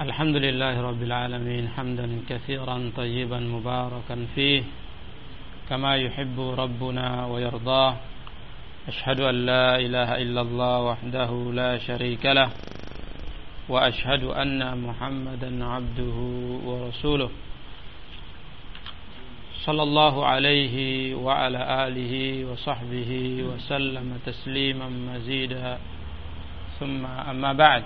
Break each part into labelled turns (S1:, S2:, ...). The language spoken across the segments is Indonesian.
S1: الحمد لله رب العالمين حمدا كثيرا طيبا مباركا فيه كما يحب ربنا ويرضاه أشهد أن لا إله إلا الله وحده لا شريك له وأشهد أن محمدا عبده ورسوله صلى الله عليه وعلى آله وصحبه وسلم تسليما مزيدا ثم أما بعد.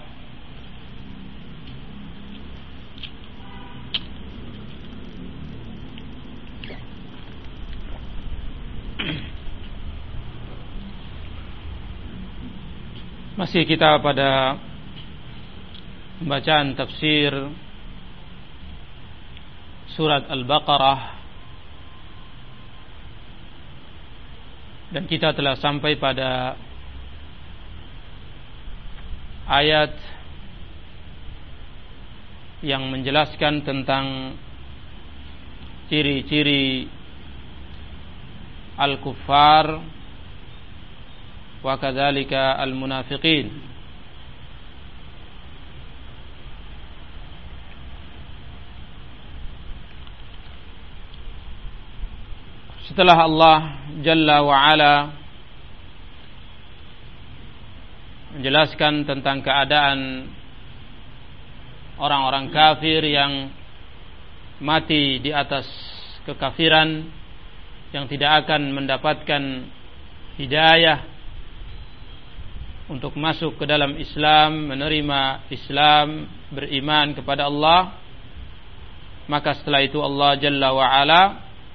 S1: Masih kita pada bacaan tafsir surat Al-Baqarah, dan kita telah sampai pada ayat yang menjelaskan tentang ciri-ciri al-kuffar wa kadzalika al-munafiqin. Setelah Allah Jalla wa Ala menjelaskan tentang keadaan orang-orang kafir yang mati di atas kekafiran, yang tidak akan mendapatkan hidayah untuk masuk ke dalam Islam, menerima Islam, beriman kepada Allah, maka setelah itu Allah Jalla wa Ala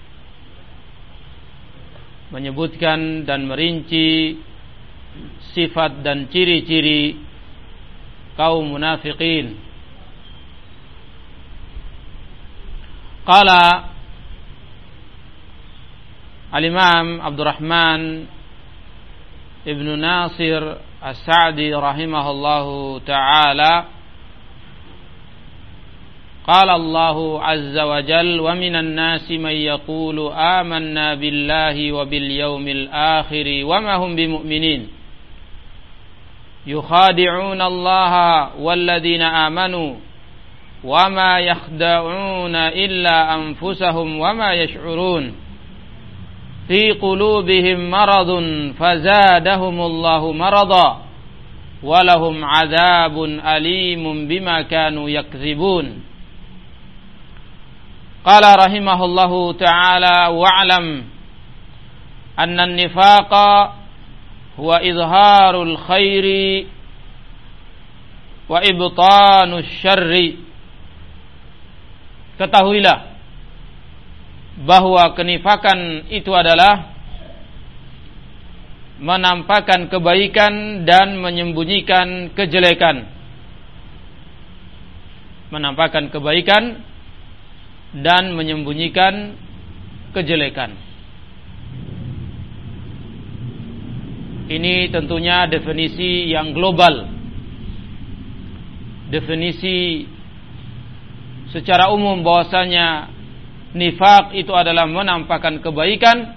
S1: menyebutkan dan merinci sifat dan ciri-ciri kaum munafiqin. Qala Al-Imam Abdurrahman Ibn Nasir As-Sa'di rahimahullahu ta'ala, qala Allahu azza wa jal wa minan nasi man yaqulu amanna billahi wa bil yawmil akhir wa ma hum bimu'minin yukhadi'una Allaha walladhina amanu wa ma yakhda'una illa anfusahum wa ma yash'urun fi qulubihim maradun fazadahumullahu marada walahum adzabun alimun bima kanu yakzibun. Qala rahimahullahu ta'ala wa'lam anna an-nifaqa huwa izharul khairi wa ibtanus syarri. Ketahuilah bahwa kenifakan itu adalah menampakkan kebaikan dan menyembunyikan kejelekan. Menampakkan kebaikan dan menyembunyikan kejelekan. Ini tentunya definisi yang global. Definisi secara umum bahwasanya nifaq itu adalah menampakkan kebaikan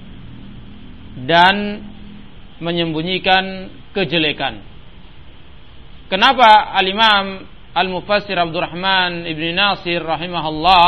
S1: dan menyembunyikan kejelekan. Kenapa Al-Imam Al-Mufassir Abdurrahman Ibn Nasir rahimahullah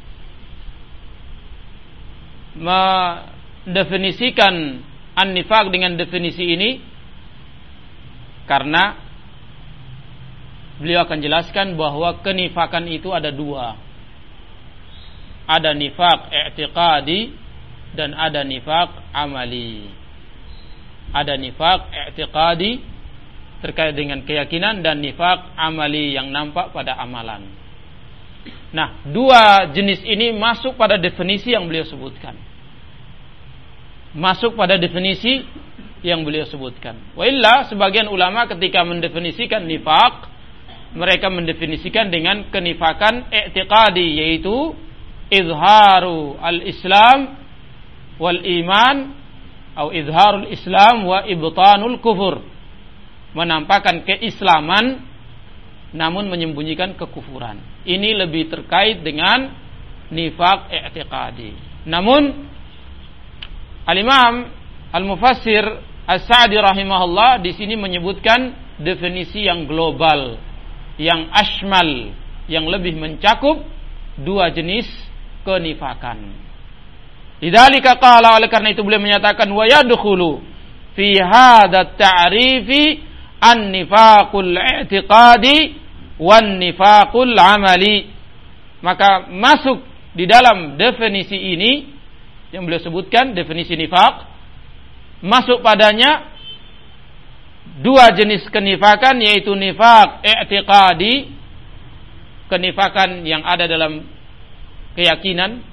S1: mendefinisikan an-nifaq dengan definisi ini? Karena beliau akan jelaskan bahwa kenifakan itu ada dua. Ada nifaq i'tiqadi dan ada nifaq amali. Ada nifaq i'tiqadi terkait dengan keyakinan dan nifaq amali yang nampak pada amalan. Nah, dua jenis ini masuk pada definisi yang beliau sebutkan. Masuk pada definisi yang beliau sebutkan. Wa illa sebagian ulama ketika mendefinisikan nifaq, mereka mendefinisikan dengan kenifakan i'tiqadi, yaitu izharu al-islam wal iman atau izharul islam wa ibtanul kufur. Menampakkan keislaman namun menyembunyikan kekufuran. Ini lebih terkait dengan nifaq i'tiqadi. Namun Al-Imam Al-Mufassir As-Sa'di rahimahullah di sini menyebutkan definisi yang global, yang ashmal, yang lebih mencakup dua jenis kenifakan. Lidzalika qala, oleh karena itu beliau menyatakan wa yadkhulu fi hadha ta'rifi an-nifaqul i'tiqadi wan nifaqul amali. Maka masuk di dalam definisi ini yang beliau sebutkan, definisi nifaq, masuk padanya dua jenis kenifakan, yaitu nifaq i'tiqadi, kenifakan yang ada dalam keyakinan,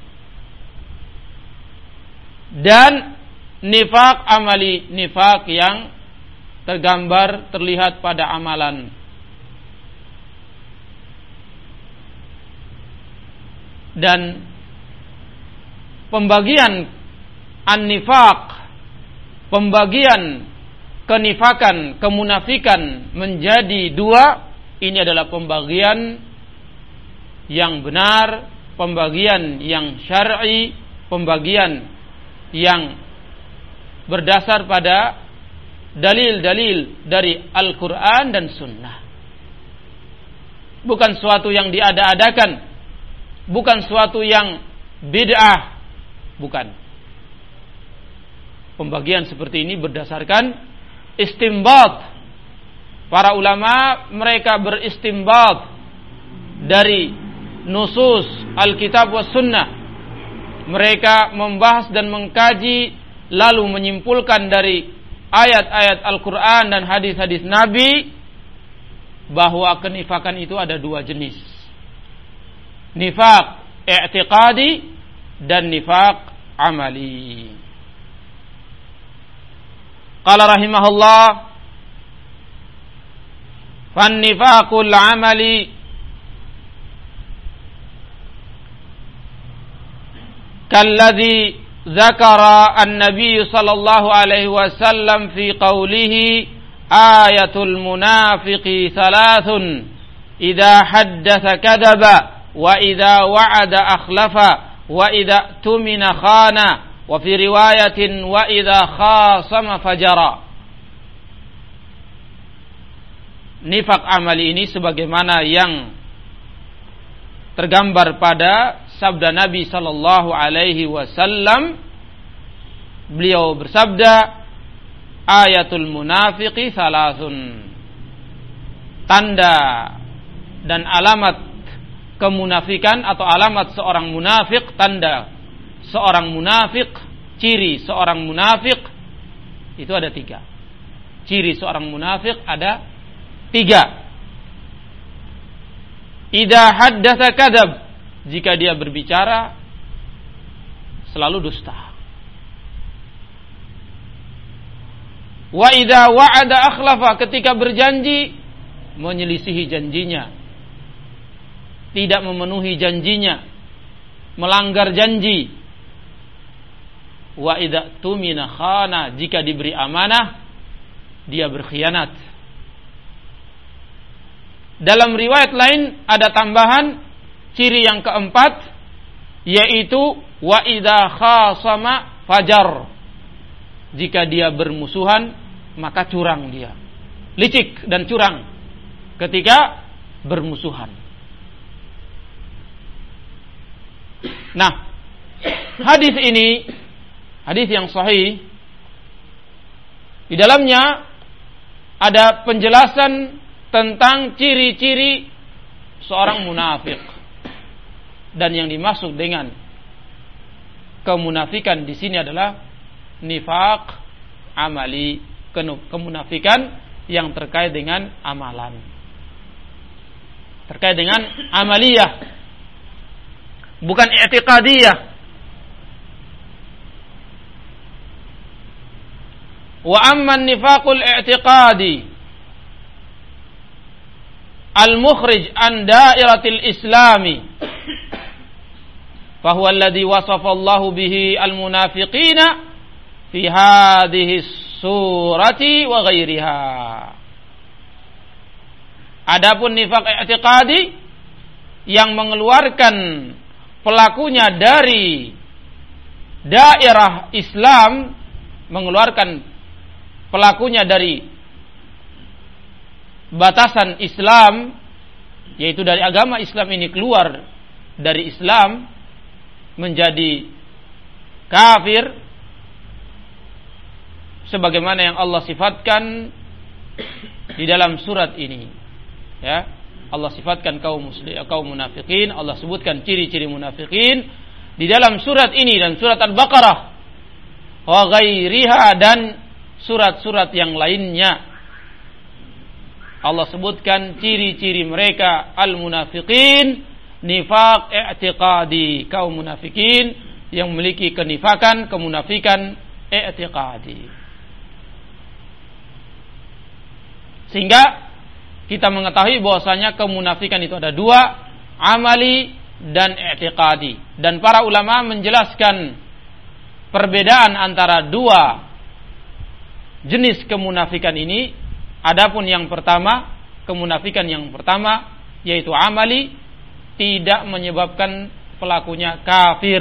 S1: dan nifaq amali, nifaq yang tergambar, terlihat pada amalan. Dan pembagian an-nifaq, pembagian kenifakan, kemunafikan menjadi dua, ini adalah pembagian yang benar, pembagian yang syar'i, pembagian yang berdasar pada dalil-dalil dari Al-Quran dan Sunnah. Bukan suatu yang diada-adakan, bukan suatu yang bid'ah, bukan. Pembagian seperti ini berdasarkan istinbat. Para ulama mereka beristinbat dari nusus Alkitab was Sunnah. Mereka membahas dan mengkaji, lalu menyimpulkan dari ayat-ayat Al-Quran dan hadis-hadis Nabi bahwa kenifakan itu ada dua jenis, nifaq i'tiqadi dan nifaq amali. Qala rahimahullah, fan nifaqul amali kalladhi dzakara an-nabiy sallallahu alaihi wasallam fi qawlihi ayatul munafiqi thalathun idza haddatsa kadzaba wa idza wa'ada akhlafa wa idza tumina khana wa fi riwayatin wa idza khasama fajara. Nifaq amali ini sebagaimana yang tergambar pada sabda Nabi sallallahu alaihi wasallam. Beliau bersabda, ayatul munafiqi salasun. Tanda dan alamat kemunafikan atau alamat seorang munafik, tanda seorang munafik, ciri seorang munafik itu ada 3. Ciri seorang munafik ada 3. Idza haddatsa kadzab, jika dia berbicara selalu dusta. Wa idza wa'ada akhlafa, ketika berjanji menyelisihi janjinya, tidak memenuhi janjinya, melanggar janji. Wa idza tumina khana, jika diberi amanah dia berkhianat. Dalam riwayat lain ada tambahan ciri yang keempat, yaitu wa idza khasama fajar, jika dia bermusuhan maka curang dia, licik dan curang ketika bermusuhan. Nah, hadis ini hadis yang sahih, di dalamnya ada penjelasan tentang ciri-ciri seorang munafik. Dan yang dimaksud dengan kemunafikan di sini adalah nifaq amali, kemunafikan yang terkait dengan amalan, terkait dengan amaliyah, bukan i'tiqadiyah. Wa amma nifaqul i'tiqadi al-mukhrij an dairatil islami fahuwa alladhi wasafa Allahu bihi al-munafiqina fi hadhihi surati wa ghairiha. Adapun nifaq i'tiqadi yang mengeluarkan pelakunya dari daerah Islam, mengeluarkan pelakunya dari batasan Islam, yaitu dari agama Islam ini keluar dari Islam menjadi kafir, sebagaimana yang Allah sifatkan di dalam surat ini. Ya, Allah sifatkan kaum munafikin, Allah sebutkan ciri-ciri munafikin di dalam surat ini dan surat Al-Baqarah wa ghairiha dan surat-surat yang lainnya. Allah sebutkan ciri-ciri mereka al-munafiqin, nifaq i'tiqadi, kaum munafikin yang memiliki kenifakan, kemunafikan i'tiqadi. Sehingga kita mengetahui bahwasanya kemunafikan itu ada dua, amali dan i'tiqadi. Dan para ulama menjelaskan perbedaan antara dua jenis kemunafikan ini. Adapun yang pertama, kemunafikan yang pertama yaitu amali, tidak menyebabkan pelakunya kafir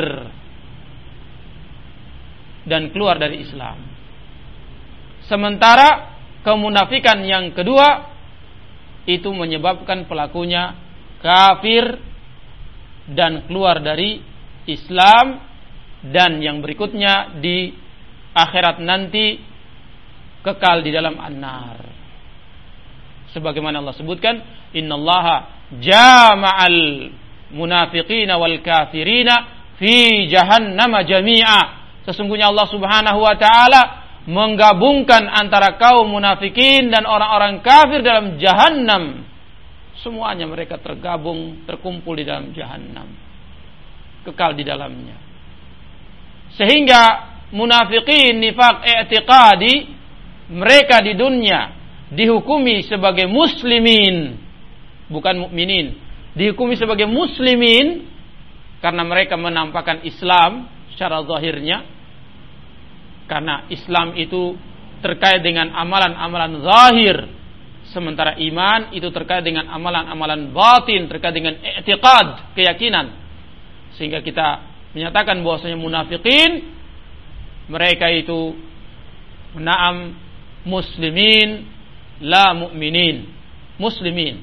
S1: dan keluar dari Islam. Sementara kemunafikan yang kedua itu menyebabkan pelakunya kafir dan keluar dari Islam, dan yang berikutnya di akhirat nanti kekal di dalam an-nar. Sebagaimana Allah sebutkan, innallaha jama'al munafiqina wal kafirina fi jahannama jami'a. Sesungguhnya Allah Subhanahu wa taala menggabungkan antara kaum munafikin dan orang-orang kafir dalam jahannam. Semuanya mereka terkumpul di dalam jahannam, kekal di dalamnya. Sehingga munafikin nifaq i'tiqadi, mereka di dunia dihukumi sebagai muslimin, bukan mukminin, dihukumi sebagai muslimin karena mereka menampakkan Islam secara zahirnya, karena Islam itu terkait dengan amalan-amalan zahir, sementara iman itu terkait dengan amalan-amalan batin, terkait dengan i'tiqad, keyakinan. Sehingga kita menyatakan bahwasanya munafikin mereka itu na'am muslimin la mu'minin, muslimin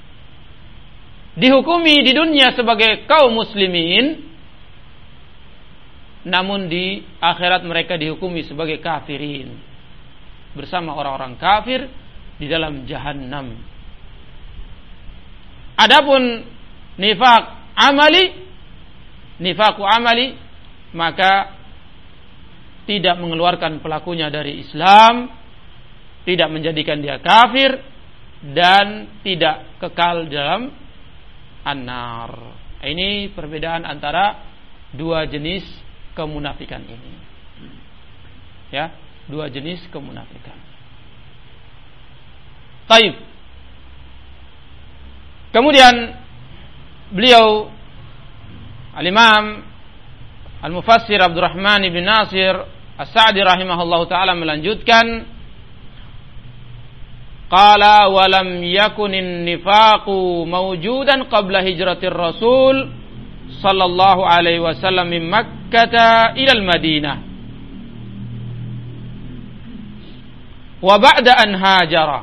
S1: dihukumi di dunia sebagai kaum muslimin, namun di akhirat mereka dihukumi sebagai kafirin bersama orang-orang kafir di dalam jahannam. Adapun nifaqu amali, maka tidak mengeluarkan pelakunya dari Islam, tidak menjadikan dia kafir, dan tidak kekal dalam an-nar. Ini perbedaan antara dua jenis kemunafikan ini. Ya, dua jenis kemunafikan. Taib. Kemudian beliau Al-Imam Al-Mufassir Abdurrahman bin Nasir As-Sa'di rahimahullahu taala melanjutkan, qala wa lam yakunin nifaqu mawjudan qabla hijratir Rasul sallallahu alaihi wasallam min Makkah ila al-Madinah wa ba'da an hajara.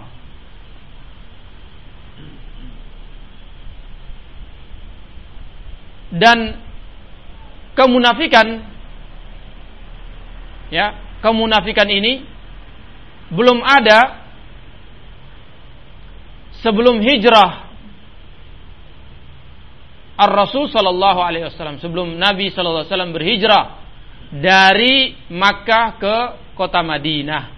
S1: Dan kemunafikan, ya, kemunafikan ini belum ada sebelum hijrah Ar-Rasul sallallahu alaihi wasallam, sebelum Nabi sallallahu alaihi wasallam berhijrah dari Makkah ke kota Madinah.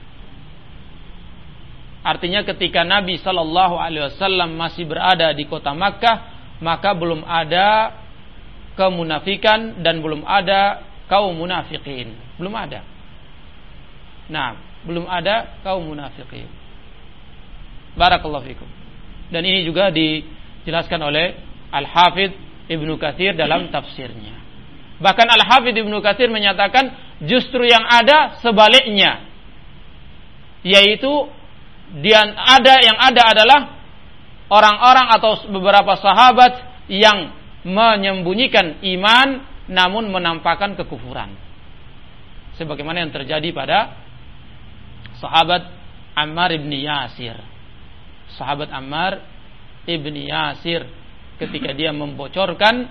S1: Artinya ketika Nabi sallallahu alaihi wasallam masih berada di kota Makkah, maka belum ada kemunafikan dan belum ada kaum munafikin, belum ada. Nah, belum ada kaum munafikin. Barakallahu fikum. Dan ini juga dijelaskan oleh Al-Hafidz Ibnu Katsir dalam tafsirnya. Bahkan Al-Hafidz Ibnu Katsir menyatakan justru yang ada sebaliknya, yaitu yang ada adalah orang-orang atau beberapa sahabat yang menyembunyikan iman namun menampakkan kekufuran, sebagaimana yang terjadi pada sahabat Ammar bin Yasir. Sahabat Ammar ibni Yasir ketika dia membocorkan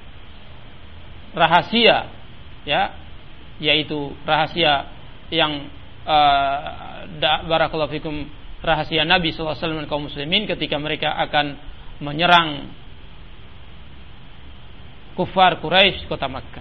S1: rahasia, ya, yaitu rahasia yang barakallahu fikum, rahasia Nabi SAW dan kaum muslimin ketika mereka akan menyerang kufar Quraisy kota Makkah.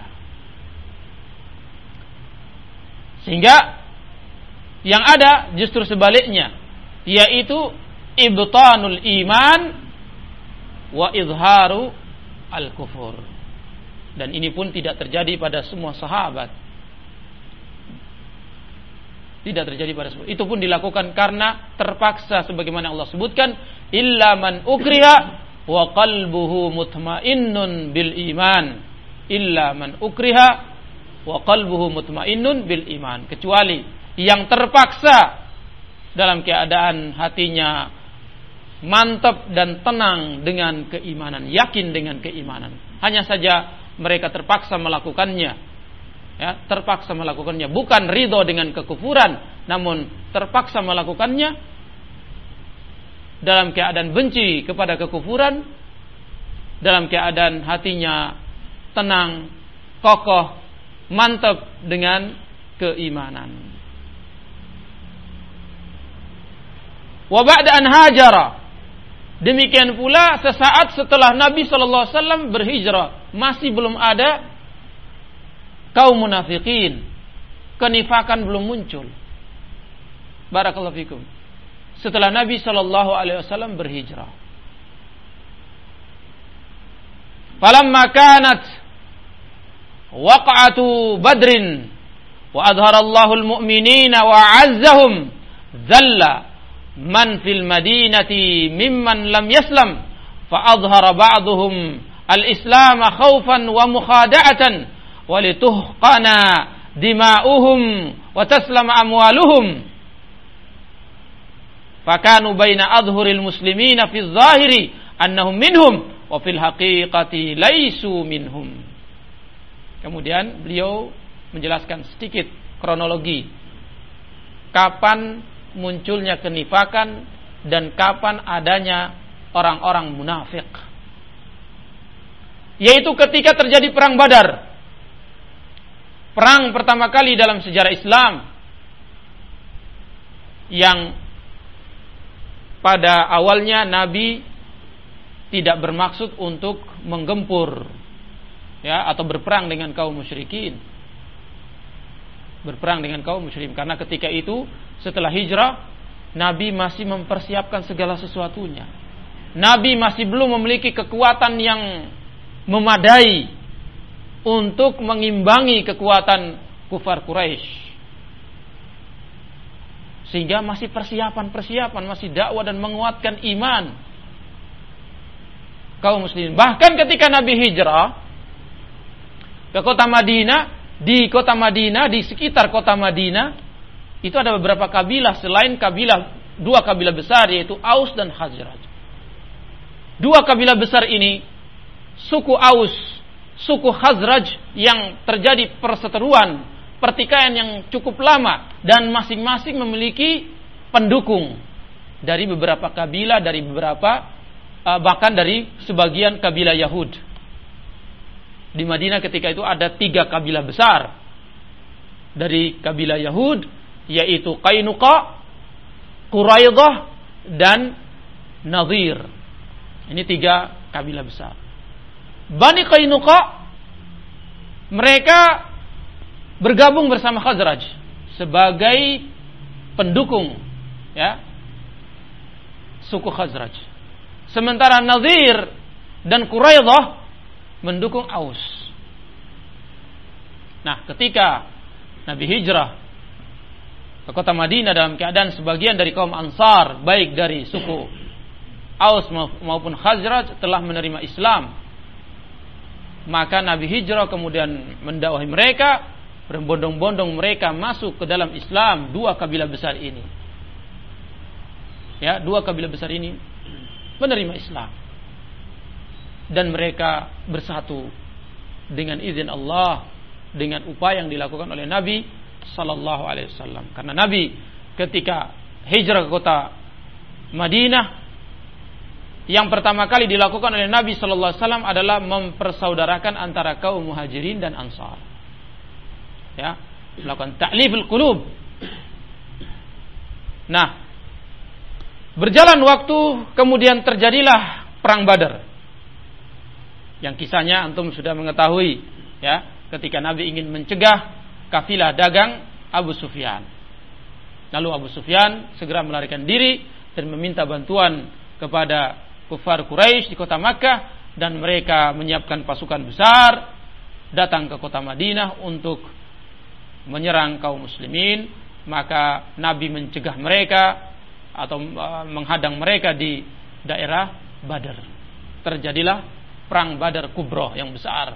S1: Sehingga yang ada justru sebaliknya, yaitu ibtanul iman wa izharu al-kufur. Dan ini pun tidak terjadi pada semua sahabat. Tidak terjadi pada semua. Itu pun dilakukan karena terpaksa, sebagaimana Allah sebutkan, illa man ukriha wa qalbuhu mutmainnun bil iman. Illa man ukriha wa qalbuhu mutmainnun bil iman. Kecuali yang terpaksa dalam keadaan hatinya mantap dan tenang dengan keimanan, yakin dengan keimanan. Hanya saja mereka terpaksa melakukannya, ya, terpaksa melakukannya, bukan ridho dengan kekufuran, namun terpaksa melakukannya dalam keadaan benci kepada kekufuran, dalam keadaan hatinya tenang, kokoh, mantap dengan keimanan. Wa ba'da an hajara, demikian pula sesaat setelah Nabi SAW berhijrah, masih belum ada kaum munafikin, kenifakan belum muncul. Barakallahu fikum. Setelah Nabi SAW berhijrah, falamma kanat waqa'atu badrin wa adhara Allahul mu'minina wa 'azzahum dhalla man fil madinati mimman lam yaslam fa adhara ba'dhum al-islam khawfan wa mukhada'atan wa lituhqana dima'uhum wa taslama amwaluhum fakanu baina adhhuril muslimina fi adh-dhahiri annahum minhum wa fil haqiqati laisu minhum. Kemudian beliau menjelaskan sedikit kronologi kapan munculnya kenifakan dan kapan adanya orang-orang munafik. Yaitu ketika terjadi perang Badar. Perang pertama kali dalam sejarah Islam yang pada awalnya Nabi tidak bermaksud untuk menggempur, ya, atau berperang dengan kaum musyrikin. Berperang dengan kaum musyrikin karena ketika itu setelah hijrah Nabi masih mempersiapkan segala sesuatunya. Nabi masih belum memiliki kekuatan yang memadai untuk mengimbangi kekuatan kufar Quraisy. Sehingga masih persiapan, masih dakwah dan menguatkan iman kaum muslimin. Bahkan ketika Nabi hijrah ke kota Madinah, di kota Madinah, di sekitar kota Madinah itu ada beberapa kabilah selain dua kabilah besar, yaitu Aus dan Khazraj. Dua kabilah besar ini, suku Aus, suku Khazraj, yang terjadi perseteruan, pertikaian yang cukup lama, dan masing-masing memiliki pendukung dari beberapa kabilah, dari beberapa bahkan dari sebagian kabilah Yahud. Di Madinah ketika itu ada 3 kabilah besar dari kabilah Yahud, yaitu Qainuqa, Quraidah, dan Nadhir. Ini 3 kabilah besar. Bani Qainuqa, mereka bergabung bersama Khazraj sebagai pendukung, ya, suku Khazraj. Sementara Nadhir dan Quraidah mendukung Aus. Nah, ketika Nabi hijrah ke kota Madinah dalam keadaan sebagian dari kaum Ansar, baik dari suku Aus maupun Khazraj, telah menerima Islam, maka Nabi hijrah kemudian mendakwahi mereka, berbondong-bondong mereka masuk ke dalam Islam. 2 kabilah besar ini, ya, 2 kabilah besar ini menerima Islam, dan mereka bersatu dengan izin Allah, dengan upaya yang dilakukan oleh Nabi sallallahu alaihi wasallam. Karena Nabi ketika hijrah ke kota Madinah yang pertama kali dilakukan oleh Nabi sallallahu alaihi wasallam adalah mempersaudarakan antara kaum Muhajirin dan Ansar. Ya, melakukan ta'liful qulub. Nah, berjalan waktu kemudian terjadilah perang Badar. Yang kisahnya antum sudah mengetahui, ya, ketika Nabi ingin mencegah kafilah dagang Abu Sufyan. Lalu Abu Sufyan segera melarikan diri dan meminta bantuan kepada kufar Quraisy di kota Makkah, dan mereka menyiapkan pasukan besar datang ke kota Madinah untuk menyerang kaum muslimin. Maka Nabi mencegah mereka atau menghadang mereka di daerah Badar. Terjadilah perang Badar Kubra yang besar,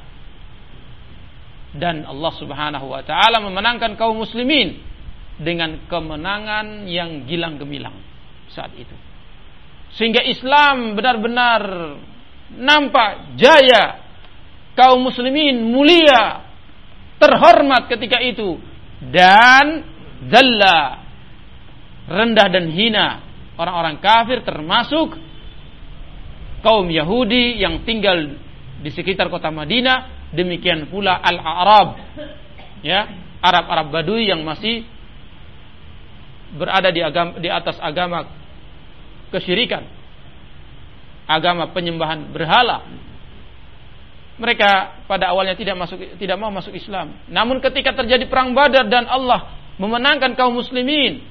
S1: dan Allah Subhanahu wa taala memenangkan kaum muslimin dengan kemenangan yang gilang gemilang saat itu. Sehingga Islam benar-benar nampak jaya, kaum muslimin mulia, terhormat ketika itu, dan zalla, rendah dan hina orang-orang kafir, termasuk kaum Yahudi yang tinggal di sekitar kota Madinah, demikian pula Al-A'rab, ya, Arab-Arab Badui yang masih berada di atas agama kesyirikan, agama penyembahan berhala. Mereka pada awalnya tidak mau masuk Islam. Namun ketika terjadi perang Badar dan Allah memenangkan kaum muslimin,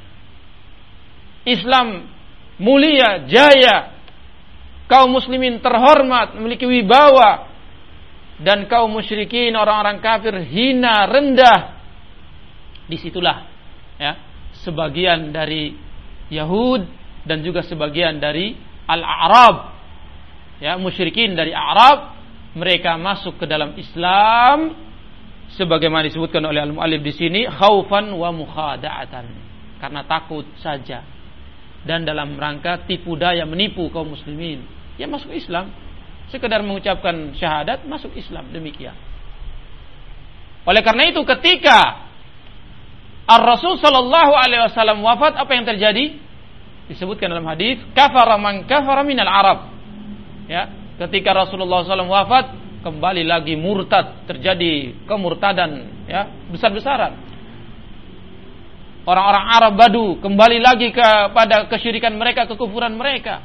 S1: Islam mulia, jaya, kaum muslimin terhormat, memiliki wibawa, dan kaum musyrikin, orang-orang kafir, hina, rendah. Disitulah, ya, sebagian dari Yahud dan juga sebagian dari Al-A'rab, ya, musyrikin dari Arab, mereka masuk ke dalam Islam sebagaimana disebutkan oleh al-muallif di sini, khaufan wa mukhada'atan, karena takut saja dan dalam rangka tipu daya menipu kaum muslimin. Ya, masuk Islam, sekedar mengucapkan syahadat, masuk Islam, demikian. Oleh karena itu ketika Ar-Rasul sallallahu alaihi wasallam wafat, apa yang terjadi? Disebutkan dalam hadis, kafara man kafara minal Arab. Ya, ketika Rasulullah SAW wafat, kembali lagi murtad, terjadi kemurtadan, ya, besar-besaran. Orang-orang Arab Badu kembali lagi kepada kesyirikan mereka, kekufuran mereka.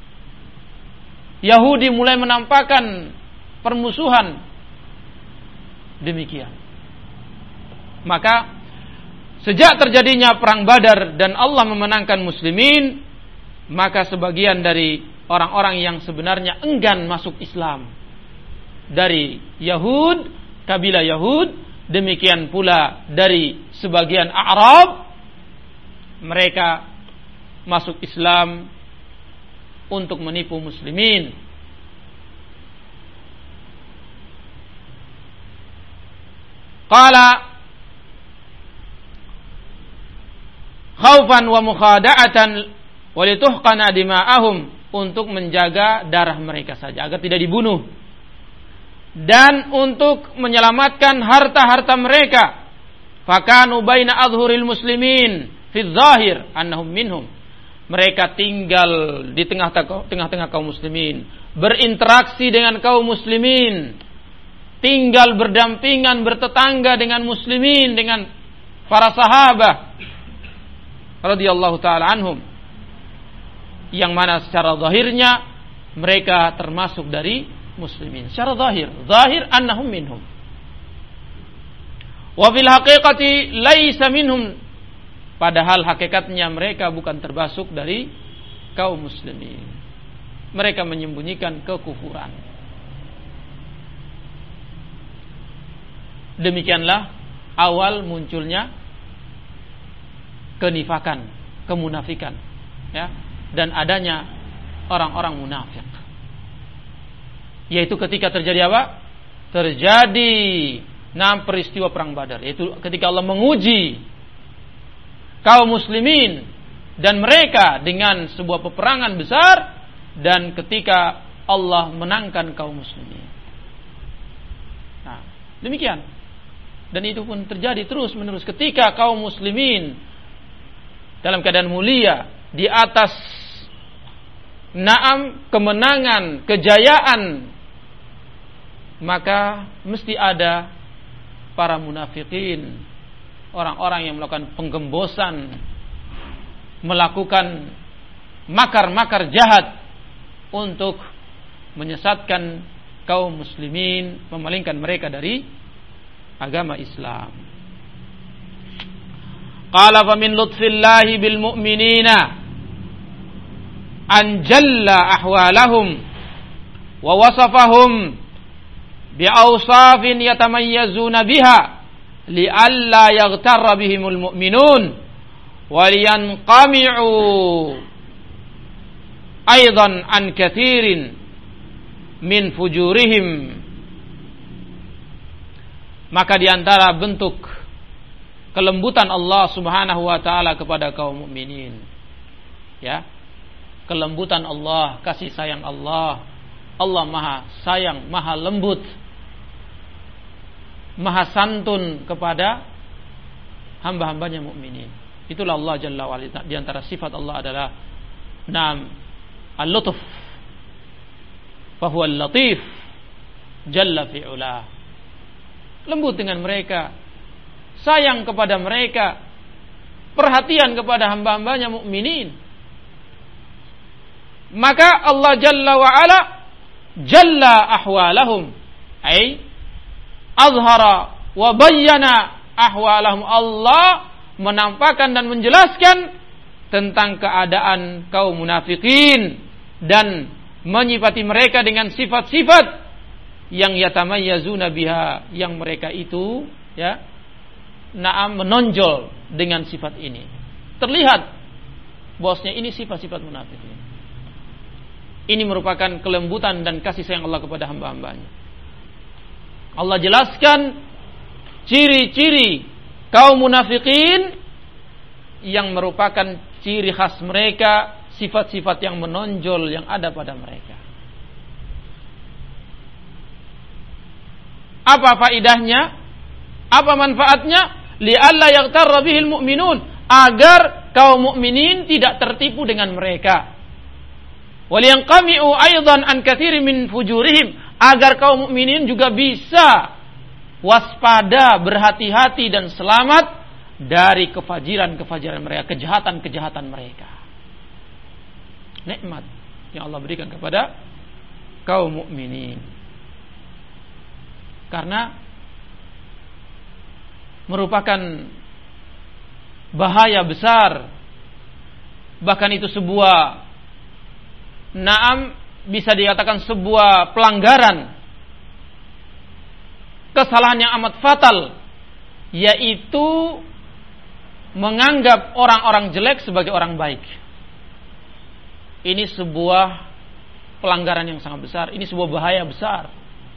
S1: Yahudi mulai menampakkan permusuhan. Demikian. Maka sejak terjadinya perang Badar dan Allah memenangkan muslimin, maka sebagian dari orang-orang yang sebenarnya enggan masuk Islam dari Yahud, kabilah Yahud, demikian pula dari sebagian Arab, mereka masuk Islam untuk menipu muslimin. Qala khaufan wa mukhada'atan walituhqana dima'ahum, untuk menjaga darah mereka saja agar tidak dibunuh, dan untuk menyelamatkan harta-harta mereka. Fakanu baina adhuril muslimin fi dzahir annahum minhum, mereka tinggal di tengah-tengah kaum muslimin, berinteraksi dengan kaum muslimin, tinggal berdampingan, bertetangga dengan muslimin, dengan para sahabat radhiyallahu taala anhum, yang mana secara zahirnya mereka termasuk dari muslimin. Secara zahir annahum minhum. Wa fil haqiqati laisa minhum, padahal hakikatnya mereka bukan termasuk dari kaum muslimin. Mereka menyembunyikan kekufuran. Demikianlah awal munculnya kenifakan, kemunafikan, ya, dan adanya orang-orang munafik. Yaitu ketika terjadi apa? Terjadi peristiwa perang Badar, yaitu ketika Allah menguji kaum muslimin dan mereka dengan sebuah peperangan besar, dan ketika Allah menangkan kaum muslimin. Nah, demikian. Dan itu pun terjadi terus menerus ketika kaum muslimin dalam keadaan mulia di atas kemenangan, kejayaan, maka mesti ada para munafikin, orang-orang yang melakukan penggembosan, melakukan makar-makar jahat untuk menyesatkan kaum muslimin, memalingkan mereka dari agama Islam. Qala fa min lutfillahi bil mu'minina an jalla ahwalahum wa wasafahum bi awsafin yatamayyazuna biha li'alla yaghtarra bihimul mu'minun wa liyanqami'u aidan an katsirin min fujurihim. Maka di antara bentuk kelembutan Allah Subhanahu wa taala kepada kaum mukminin, ya, kelembutan Allah, kasih sayang Allah. Allah Maha sayang, Maha lembut, Maha santun kepada hamba-hambanya mukminin. Itulah Allah Jalla wa Ala. Di antara sifat Allah adalah al-lutuf. Fa huwa al-latif jalla fi ula. Lembut dengan mereka, sayang kepada mereka, perhatian kepada hamba-hambanya mukminin. Maka Allah Jalla wa Ala jalla ahwalahum, ay azhara wa bayyana ahwalahum. Allah menampakkan dan menjelaskan tentang keadaan kaum munafikin dan menyifati mereka dengan sifat-sifat yang yatamayyazuna biha, yang mereka itu, ya, menonjol dengan sifat ini. Terlihat bahwasanya ini sifat-sifat munafikin. Ini merupakan kelembutan dan kasih sayang Allah kepada hamba-hambanya. Allah jelaskan ciri-ciri kaum munafikin yang merupakan ciri khas mereka, sifat-sifat yang menonjol yang ada pada mereka. Apa faidahnya? Apa manfaatnya? Li'alla yaghtarra bihil mu'minun, agar kaum mukminin tidak tertipu dengan mereka. Waliyanqami'u aidan an katsirin min fujurihim, agar kaum mukminin juga bisa waspada, berhati-hati dan selamat dari kefajiran-kefajiran mereka, kejahatan-kejahatan mereka. Nikmat yang Allah berikan kepada kaum mukminin. Karena merupakan bahaya besar, bahkan itu sebuah bisa dikatakan sebuah pelanggaran, kesalahan yang amat fatal, yaitu menganggap orang-orang jelek sebagai orang baik. Ini sebuah pelanggaran yang sangat besar, ini sebuah bahaya besar.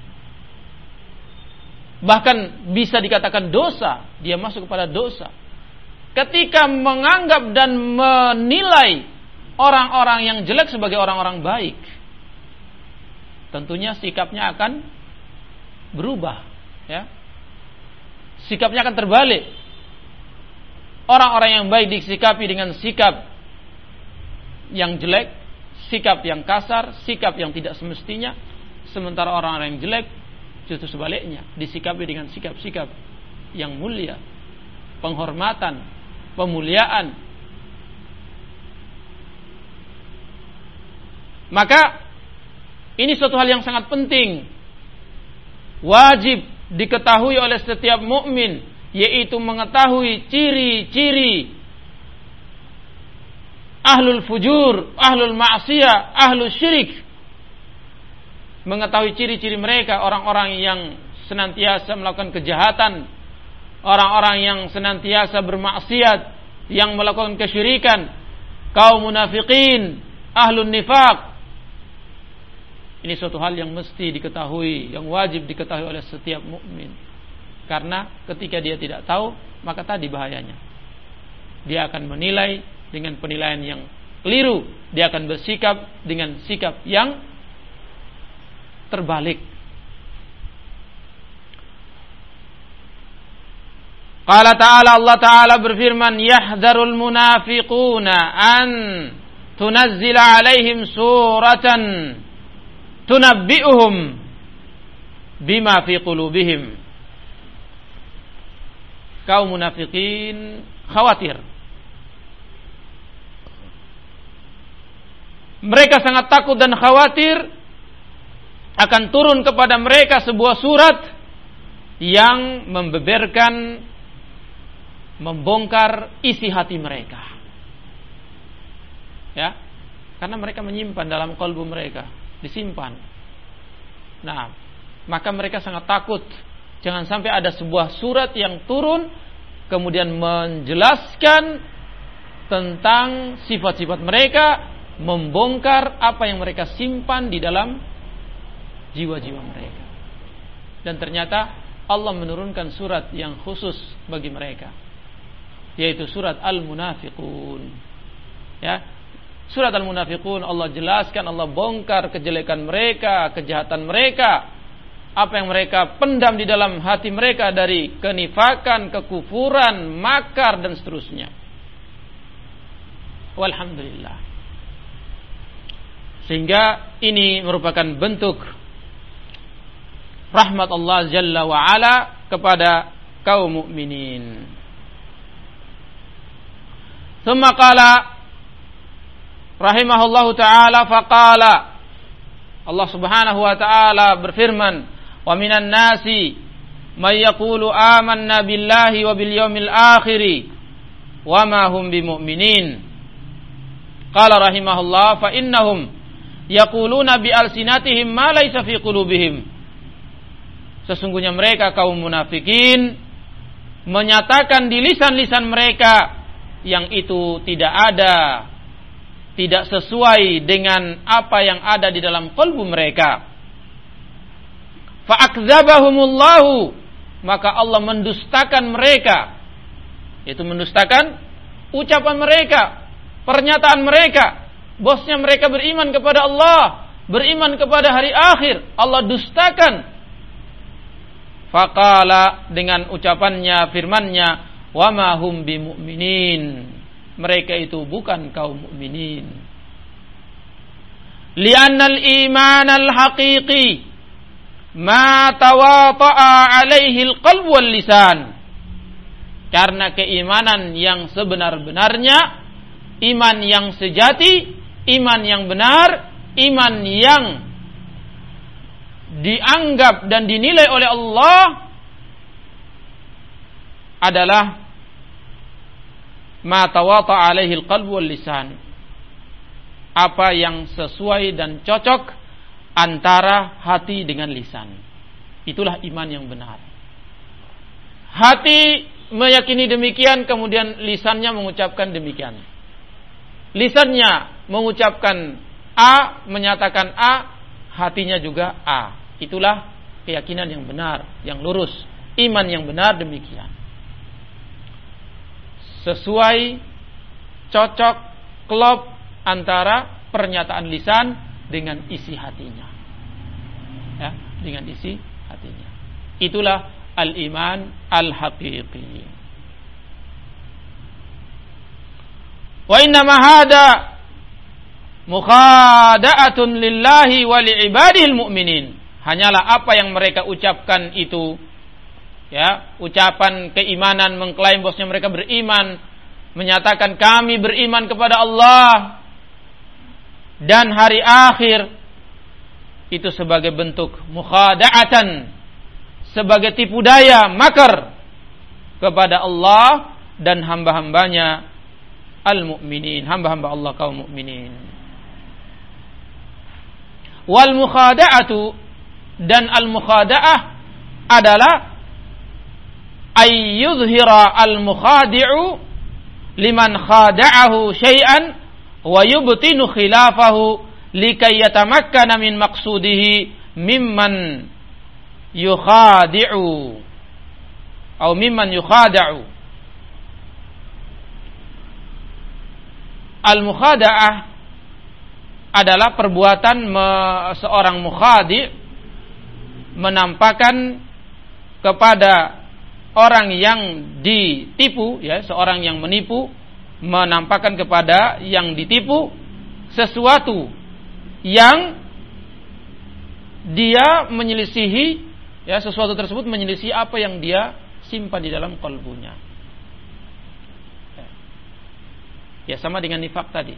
S1: Bahkan bisa dikatakan dosa, dia masuk kepada dosa ketika menganggap dan menilai orang-orang yang jelek sebagai orang-orang baik. Tentunya sikapnya akan berubah, ya. Sikapnya akan terbalik. Orang-orang yang baik disikapi dengan sikap yang jelek, sikap yang kasar, sikap yang tidak semestinya. Sementara orang-orang yang jelek justru sebaliknya, disikapi dengan sikap-sikap yang mulia, penghormatan, pemuliaan. Maka ini suatu hal yang sangat penting, wajib diketahui oleh setiap mukmin, yaitu mengetahui ciri-ciri ahlul fujur, ahlul ma'siyah, ahlul syirik. Mengetahui ciri-ciri mereka, orang-orang yang senantiasa melakukan kejahatan, orang-orang yang senantiasa bermaksiat, yang melakukan kesyirikan, kaum munafikin, ahlun nifaq. Ini suatu hal yang mesti diketahui, yang wajib diketahui oleh setiap mukmin. Karena ketika dia tidak tahu, maka tadi bahayanya. Dia akan menilai dengan penilaian yang keliru, dia akan bersikap dengan sikap yang terbalik. Qala ta'ala, Allah ta'ala berfirman, yahdharul munafiquna an tunazzila alaihim suratan tunabbi'uhum bima fi qulubihim. Kaum munafikin khawatir. Mereka sangat takut dan khawatir akan turun kepada mereka sebuah surat yang membeberkan, membongkar isi hati mereka. Ya, karena mereka menyimpan dalam kalbu mereka, disimpan. Nah, maka mereka sangat takut jangan sampai ada sebuah surat yang turun kemudian menjelaskan tentang sifat-sifat mereka, membongkar apa yang mereka simpan di dalam jiwa-jiwa mereka. Dan ternyata Allah menurunkan surat yang khusus bagi mereka, yaitu surat Al-Munafiqun. Ya, surat Al-Munafiqun Allah jelaskan, Allah bongkar kejelekan mereka, kejahatan mereka, apa yang mereka pendam di dalam hati mereka dari kenifakan, kekufuran, makar dan seterusnya. Walhamdulillah. Sehingga ini merupakan bentuk rahmat Allah Jalla wa Ala kepada kaum mukminin. Tsumma qala rahimahullahu taala faqala, Allah Subhanahu wa taala berfirman, wa minan nasi may yaqulu amanna billahi wa bil yaumil akhir wa ma hum bimumin. Qala rahimahullah fa innahum yaquluna bi alsinatihim ma laysa fi qulubihim. Sesungguhnya mereka kaum munafikin menyatakan di lisan-lisan mereka yang itu tidak ada, tidak sesuai dengan apa yang ada di dalam kalbu mereka. Fa'akdzabahumullahu, maka Allah mendustakan mereka, yaitu mendustakan ucapan mereka, pernyataan mereka. Bosnya mereka beriman kepada Allah, beriman kepada hari akhir, Allah dustakan. Faqala, dengan ucapannya, firmannya, wa ma hum bimu'minin, mereka itu bukan kaum mukminin. Li'annal iman al-haqiqi ma tawata'a alaihi al-qalb wal lisan. Karena keimanan yang sebenar-benarnya, iman yang sejati, iman yang benar, iman yang dianggap dan dinilai oleh Allah adalah ma tawata'a alaihi al-qalb wal lisan, apa yang sesuai dan cocok antara hati dengan lisan. Itulah iman yang benar. Hati meyakini demikian, kemudian lisannya mengucapkan demikian. Lisannya mengucapkan A, menyatakan A, hatinya juga A. Itulah keyakinan yang benar, yang lurus. Iman yang benar demikian. Sesuai, cocok, klop antara pernyataan lisan dengan isi hatinya. Ya, dengan isi hatinya. Itulah al-iman al-haqiqi. Wa inna ma hada mukhada'atun lillahi wa li'ibadihil mu'minin. Hanyalah apa yang mereka ucapkan itu, ya, ucapan keimanan, mengklaim bosnya mereka beriman, menyatakan kami beriman kepada Allah dan hari akhir, itu sebagai bentuk mukhada'atan, sebagai tipu daya, makar kepada Allah dan hamba-hambanya al-mu'minin, hamba-hamba Allah kaum mukminin. Wal mukhada'atu, dan al-mukhada'ah adalah ay yudhira al-mukhadi'u liman khada'ahu syai'an wa yubtinu khilafahu likay yatamakkana min maqsudihi mimman yukhadi'u atau mimman yukhada'u. Al-mukhada'ah adalah perbuatan seorang mukhadi' menampakkan kepada orang yang ditipu, ya, seorang yang menipu menampakkan kepada yang ditipu sesuatu yang dia menyelisihi, ya, sesuatu tersebut menyelisihi apa yang dia simpan di dalam qalbunya. Ya, sama dengan nifak tadi.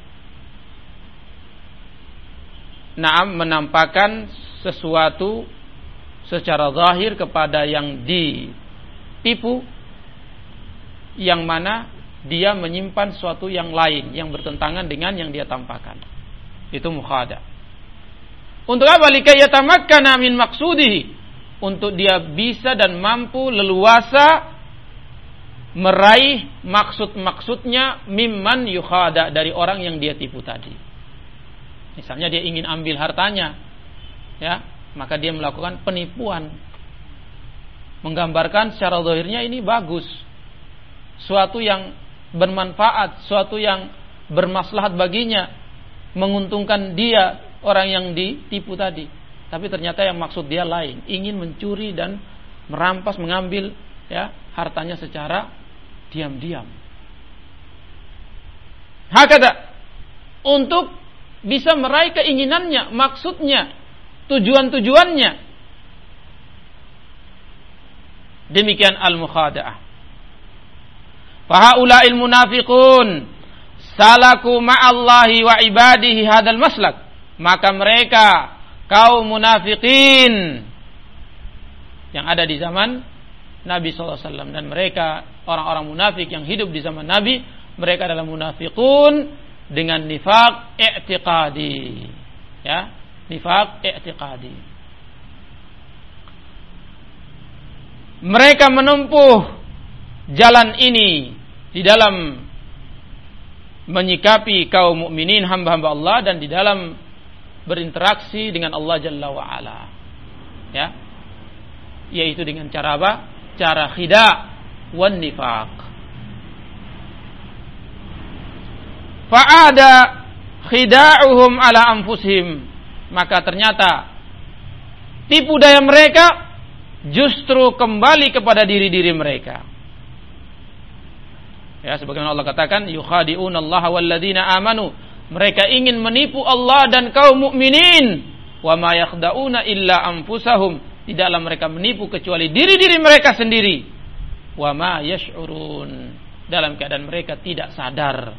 S1: Naam, menampakkan sesuatu secara zahir kepada yang ditipu, yang mana dia menyimpan sesuatu yang lain yang bertentangan dengan yang dia tampakkan. Itu mukhada'. Untuk apa? Likai yatamakkana min maqsudihi, untuk dia bisa dan mampu leluasa meraih maksud-maksudnya mimman yukhada', dari orang yang dia tipu tadi. Misalnya dia ingin ambil hartanya, ya, maka dia melakukan penipuan, menggambarkan secara zahirnya ini bagus, suatu yang bermanfaat, suatu yang bermaslahat baginya, menguntungkan dia, orang yang ditipu tadi. Tapi ternyata yang maksud dia lain, ingin mencuri dan merampas, mengambil, ya, hartanya secara diam-diam. Hakada, untuk bisa meraih keinginannya, maksudnya, tujuan-tujuannya. Demikian al-mukhada'ah. Fahaula'il munafiqun salaku ma'allahi wa ibadihi hadal maslak. Maka mereka, kaum munafiqin yang ada di zaman Nabi SAW, dan mereka orang-orang munafik yang hidup di zaman Nabi, mereka adalah munafiqun dengan nifaq i'tiqadi, ya, nifaq i'tiqadi. Mereka menempuh jalan ini di dalam menyikapi kaum mukminin, hamba-hamba Allah, dan di dalam berinteraksi dengan Allah Jalla wa Ala, ya, yaitu dengan cara apa? Cara khida' wan nifaq. Fa'ada khida'uhum ala anfusihim, maka ternyata tipu daya mereka justru kembali kepada diri-diri mereka. Ya, sebagaimana Allah katakan, yukhadi'unallaha walladzina amanu, mereka ingin menipu Allah dan kaum mukminin. Wa ma yakhda'una illa anfusahum, tidaklah mereka menipu kecuali diri-diri mereka sendiri. Wa ma yash'urun, dalam keadaan mereka tidak sadar.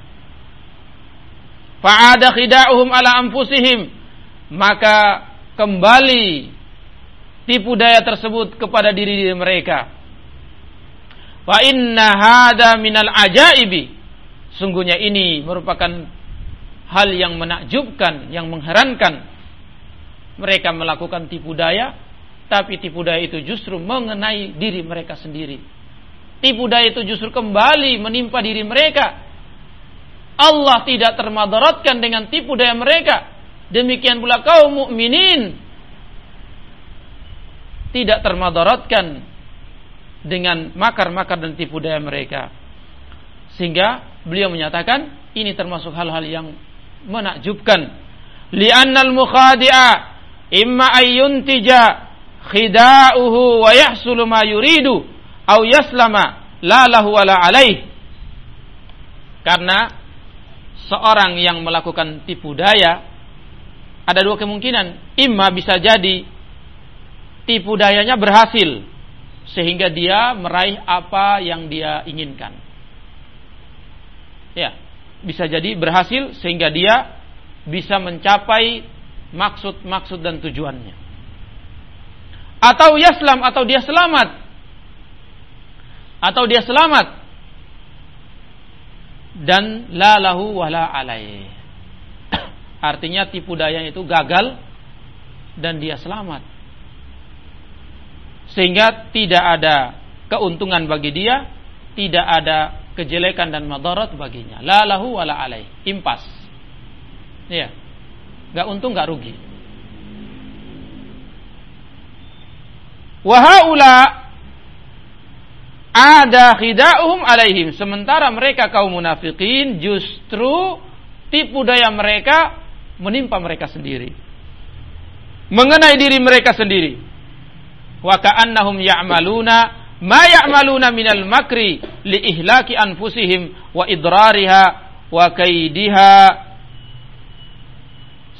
S1: Fa'ada khida'uhum ala anfusihim, maka kembali tipu daya tersebut kepada diri-diri mereka. Fa inna hada minal ajaibi, sungguhnya ini merupakan hal yang menakjubkan, yang mengherankan. Mereka melakukan tipu daya, tapi tipu daya itu justru mengenai diri mereka sendiri. Tipu daya itu justru kembali menimpa diri mereka. Allah tidak termadaratkan dengan tipu daya mereka. Demikian pula kaum mukminin tidak termadaratkan dengan makar-makar dan tipu daya mereka. Sehingga beliau menyatakan ini termasuk hal-hal yang menakjubkan. Li'annal mukhadi'a imma ayyuntija khida'uhu wa yahsulu ma yuridu aw yaslama la lahu wa la alaih. Karena seorang yang melakukan tipu daya ada dua kemungkinan. Imma bisa jadi tipu dayanya berhasil sehingga dia meraih apa yang dia inginkan. Ya, bisa jadi berhasil sehingga dia bisa mencapai maksud-maksud dan tujuannya. Atau yaslam, atau dia selamat. Atau dia selamat dan la lahu wa la alaih. Artinya tipu daya itu gagal dan dia selamat, sehingga tidak ada keuntungan bagi dia, tidak ada kejelekan dan madarat baginya. La lahu wa la alaih, impas. Ya, enggak untung enggak rugi. Wa haula ada khida'uhum alaihim, sementara mereka kaum munafikin justru tipu daya mereka menimpa mereka sendiri, mengenai diri mereka sendiri. Wa ka'annahum ya'maluna ma ya'maluna minal makri li ihlaki anfusihim wa idrariha wa kaidiha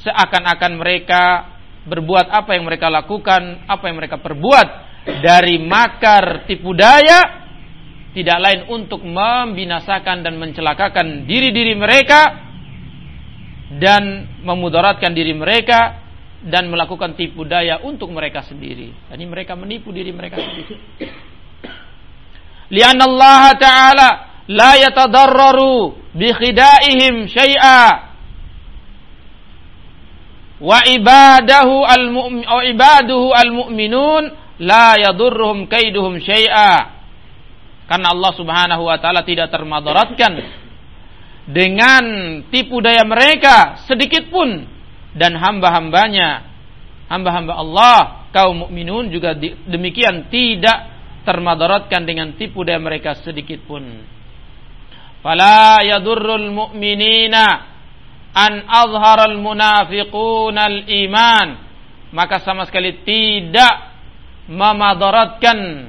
S1: seakan-akan mereka berbuat apa yang mereka lakukan, apa yang mereka perbuat dari makar tipu daya, tidak lain untuk membinasakan dan mencelakakan diri-diri mereka dan memudaratkan diri mereka dan melakukan tipu daya untuk mereka sendiri. Jadi mereka menipu diri mereka sendiri. Li'anna Allah Ta'ala la yatadarraru bi khida'ihim syai'a wa ibaduhu al-mu'minun la yadurruhum kaiduhum syai'a. Karena Allah Subhanahu wa taala tidak termadaratkan dengan tipu daya mereka sedikit pun, dan hamba-hamba Allah kaum mukminun juga demikian tidak termadaratkan dengan tipu daya mereka sedikit pun. Fala yadurrul mu'minina an azharal munafiqunal iman, maka sama sekali tidak memadaratkan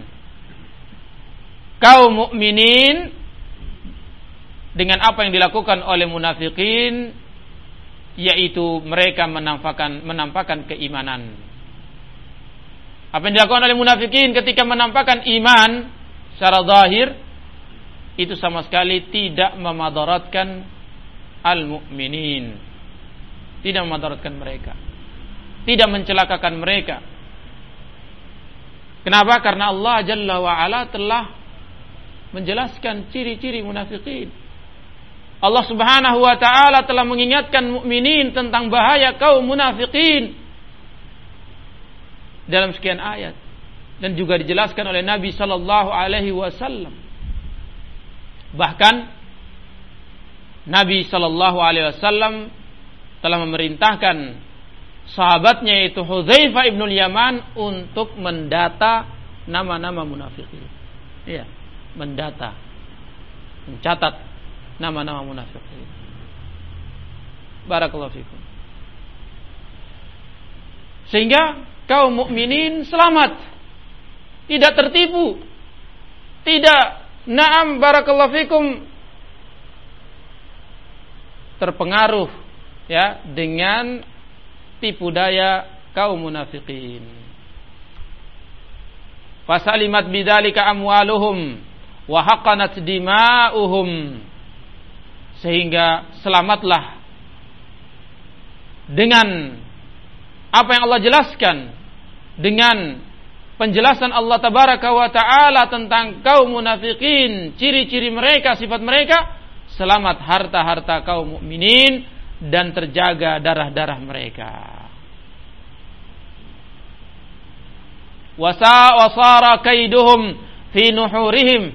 S1: kaum mukminin dengan apa yang dilakukan oleh munafikin, yaitu mereka menampakkan keimanan. Apa yang dilakukan oleh munafikin ketika menampakkan iman secara zahir, itu sama sekali tidak memadaratkan al-mu'minin, tidak memadaratkan mereka, tidak mencelakakan mereka. Kenapa? Karena Allah Jalla wa'ala telah menjelaskan ciri-ciri munafikin. Allah Subhanahu wa taala telah mengingatkan mukminin tentang bahaya kaum munafikin dalam sekian ayat, dan juga dijelaskan oleh Nabi sallallahu alaihi wasallam. Bahkan Nabi sallallahu alaihi wasallam telah memerintahkan sahabatnya yaitu Hudzaifah ibnul Yaman untuk mendata nama-nama munafikin. Iya, mendata, mencatat nama-nama munafikin. Barakallahu fikum. Sehingga kaum mukminin selamat, tidak tertipu, tidak barakallahu fikum terpengaruh ya dengan tipu daya kaum munafikin. Fasalimat bidzalika amwaluhum wa haqqanat dima'uhum, sehingga selamatlah dengan apa yang Allah jelaskan, dengan penjelasan Allah tabaraka wa taala tentang kaum munafikin, ciri-ciri mereka, sifat mereka, selamat harta-harta kaum mukminin dan terjaga darah-darah mereka. Wasara kaiduhum fi nuhurihim,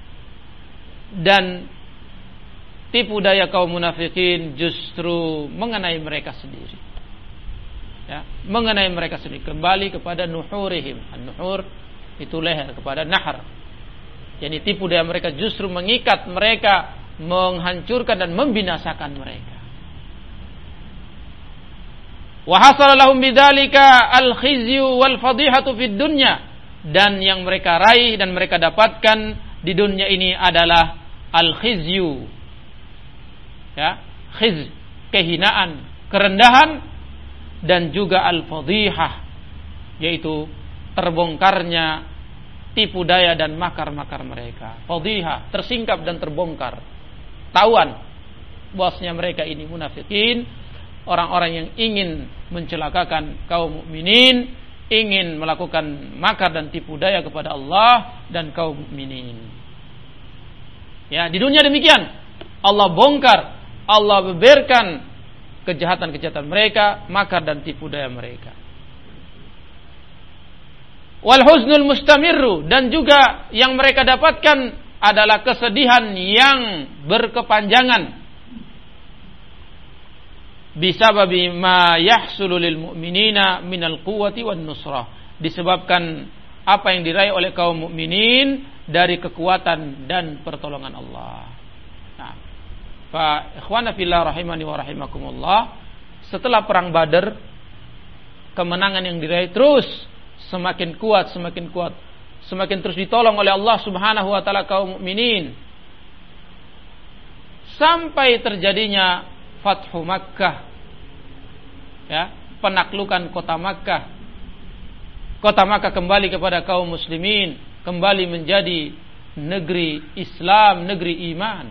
S1: dan tipu daya kaum munafikin justru mengenai mereka sendiri. Ya, mengenai mereka sendiri, kembali kepada nuhurihim. An-nuhur itu leher, kepada nahar. Jadi tipu daya mereka justru mengikat mereka, menghancurkan dan membinasakan mereka. Wa hasala lahum bidzalika al-khizyu wal fadihatu fid dunya, dan yang mereka raih dan mereka dapatkan di dunia ini adalah al-khizyu. Ya, khiz, kehinaan, kerendahan, dan juga al-fadihah, yaitu terbongkarnya tipu daya dan makar-makar mereka. Fadihah, tersingkap dan terbongkar. Tahuan bosnya mereka ini munafikin, orang-orang yang ingin mencelakakan kaum mukminin, ingin melakukan makar dan tipu daya kepada Allah dan kaum mukminin. Ya, di dunia demikian. Allah bongkar, Allah beberkan kejahatan-kejahatan mereka, makar dan tipu daya mereka. Wal huznul mustamirru, dan juga yang mereka dapatkan adalah kesedihan yang berkepanjangan. Bisababi ma yahsulu lil mu'minina minal quwwati wan nusrah, disebabkan apa yang diraih oleh kaum mukminin dari kekuatan dan pertolongan Allah. Nah, fa ikhwana fillah rahimani wa rahimakumullah, setelah perang Badar, kemenangan yang diraih terus semakin kuat, semakin terus ditolong oleh Allah Subhanahu wa taala kaum mukminin, sampai terjadinya Fathu Makkah ya, penaklukan kota Makkah. Kota Makkah kembali kepada kaum muslimin, kembali menjadi negeri Islam, negeri iman,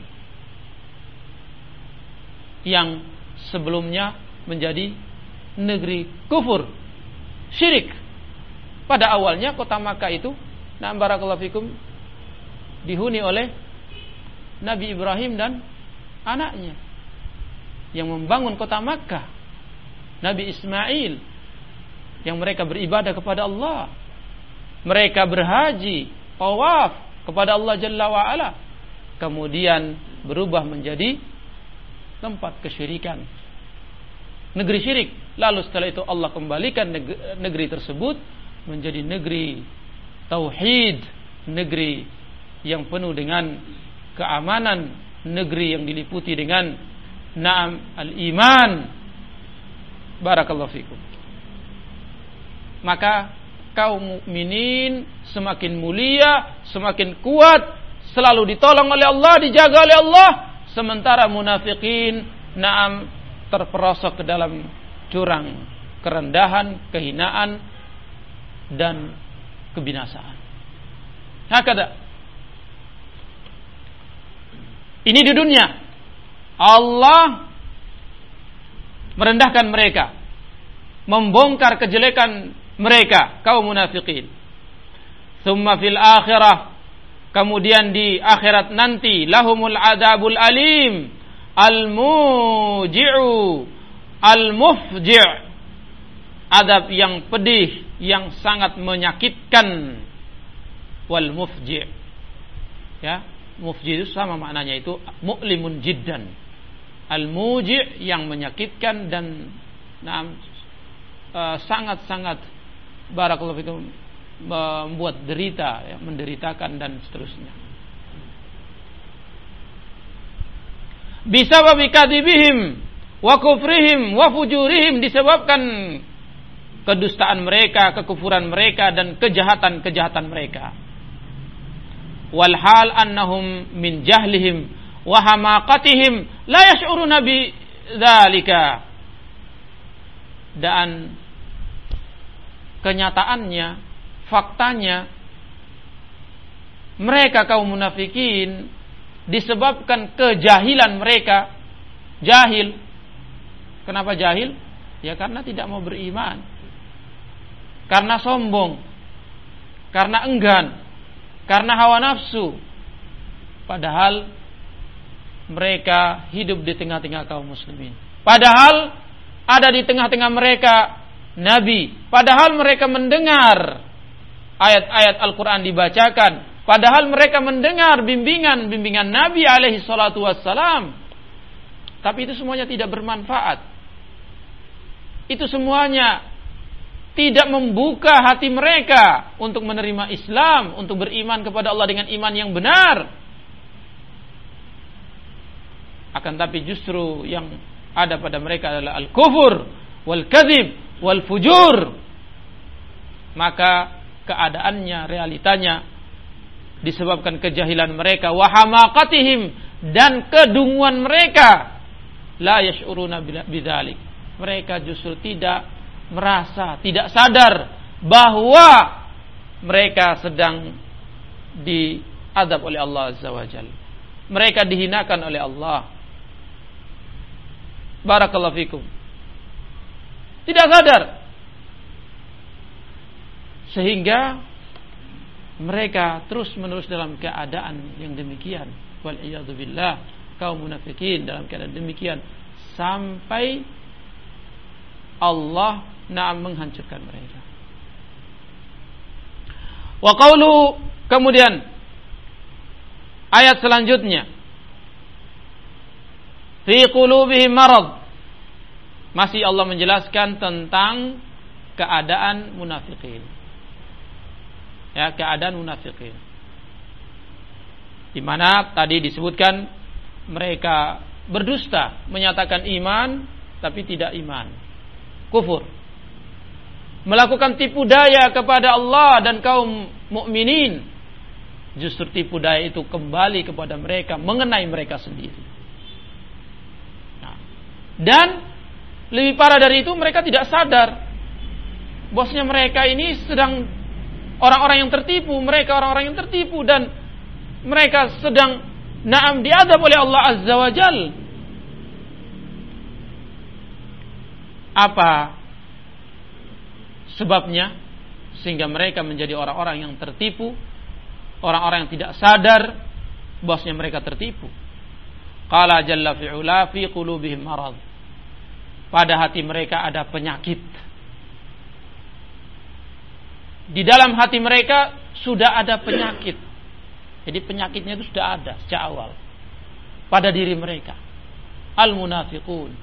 S1: yang sebelumnya menjadi negeri kufur, syirik. Pada awalnya kota Makkah itu, nah barakallahu fikum, dihuni oleh Nabi Ibrahim dan anaknya yang membangun kota Makkah, Nabi Ismail, yang mereka beribadah kepada Allah, mereka berhaji, tawaf kepada Allah Jalla wa'ala, kemudian berubah menjadi tempat kesyirikan, negeri syirik. Lalu setelah itu Allah kembalikan negeri tersebut menjadi negeri tauhid, negeri yang penuh dengan keamanan, negeri yang diliputi dengan na'am al-iman. Barakallahu fikum. Maka kaum mukminin semakin mulia, semakin kuat, selalu ditolong oleh Allah, dijaga oleh Allah, sementara munafikin na'am terperosok ke dalam jurang kerendahan, kehinaan dan kebinasaan. Hakada. Ini di dunia Allah merendahkan mereka, membongkar kejelekan mereka, kaum munafikin. Tsumma fil akhirah, kemudian di akhirat nanti, lahumul adabul alim al-muji'u al-mufji', adab yang pedih, yang sangat menyakitkan. Wal mufji', ya, mufji' itu sama maknanya, itu mu'limun jiddan. Al-muji' yang menyakitkan dan sangat-sangat barakallahu fikum membuat derita, ya, menderitakan dan seterusnya. Bisababi kadhibihim wa kufrihim wa fujurihim, disebabkan kedustaan mereka, kekufuran mereka dan kejahatan-kejahatan mereka. Wal hal annahum min jahlihim wa hamaqatihim la yash'uruna bi dzalika. Dan kenyataannya, faktanya, mereka kaum munafikin disebabkan kejahilan mereka. Jahil. Kenapa jahil? Ya karena tidak mau beriman, karena sombong, karena enggan, karena hawa nafsu. Padahal mereka hidup di tengah-tengah kaum muslimin, padahal ada di tengah-tengah mereka Nabi, padahal mereka mendengar ayat-ayat Al-Quran dibacakan, padahal mereka mendengar bimbingan Nabi alaihi salatu wassalam. Tapi itu semuanya tidak bermanfaat. Itu semuanya tidak membuka hati mereka untuk menerima Islam, untuk beriman kepada Allah dengan iman yang benar. Akan tapi justru yang ada pada mereka adalah al-kufur, wal-kadzib, wal-fujur. Maka keadaannya, realitanya disebabkan kejahilan mereka, wa hamaqatihim, dan kedunguan mereka. La yash'uruna bidzalik. Mereka justru tidak merasa, tidak sadar bahwa mereka sedang diazab oleh Allah Azza wa Jalla. Mereka dihinakan oleh Allah. Barakallahu fikum. Tidak sadar. Sehingga mereka terus-menerus dalam keadaan yang demikian. Wal iyadu billah, kaum munafikin dalam keadaan demikian sampai Allah menghancurkan mereka. Wa qawlu, kemudian ayat selanjutnya, fi qulubihim marad, masih Allah menjelaskan tentang keadaan munafikin. Ya, keadaan munafikin. Di mana tadi disebutkan mereka berdusta, menyatakan iman tapi tidak iman. Kufur. Melakukan tipu daya kepada Allah dan kaum mukminin. Justru tipu daya itu kembali kepada mereka, mengenai mereka sendiri. Nah, dan lebih parah dari itu, mereka tidak sadar bosnya mereka ini sedang orang-orang yang tertipu, mereka orang-orang yang tertipu, dan mereka sedang diadab oleh Allah Azza wa Jal. Apa sebabnya sehingga mereka menjadi orang-orang yang tertipu, orang-orang yang tidak sadar bosnya mereka tertipu? Qala jalla fi'ula fi qulubihim marad. Pada hati mereka ada penyakit. Di dalam hati mereka sudah ada penyakit. Jadi penyakitnya itu sudah ada sejak awal pada diri mereka. Al-munafiqun.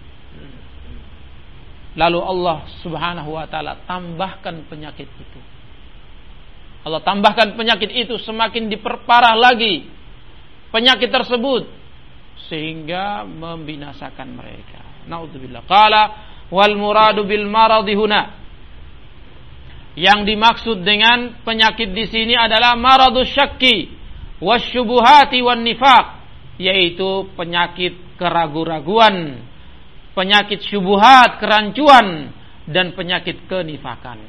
S1: Lalu Allah Subhanahu wa taala tambahkan penyakit itu. Allah tambahkan penyakit itu, semakin diperparah lagi penyakit tersebut sehingga membinasakan mereka. Naudzubillah. Qala wal muradu bil maradi huna. Yang dimaksud dengan penyakit di sini adalah maradus syakki wasyubuhati wan nifaq, yaitu penyakit keraguan-raguan, penyakit syubuhat, kerancuan, dan penyakit kenifakan.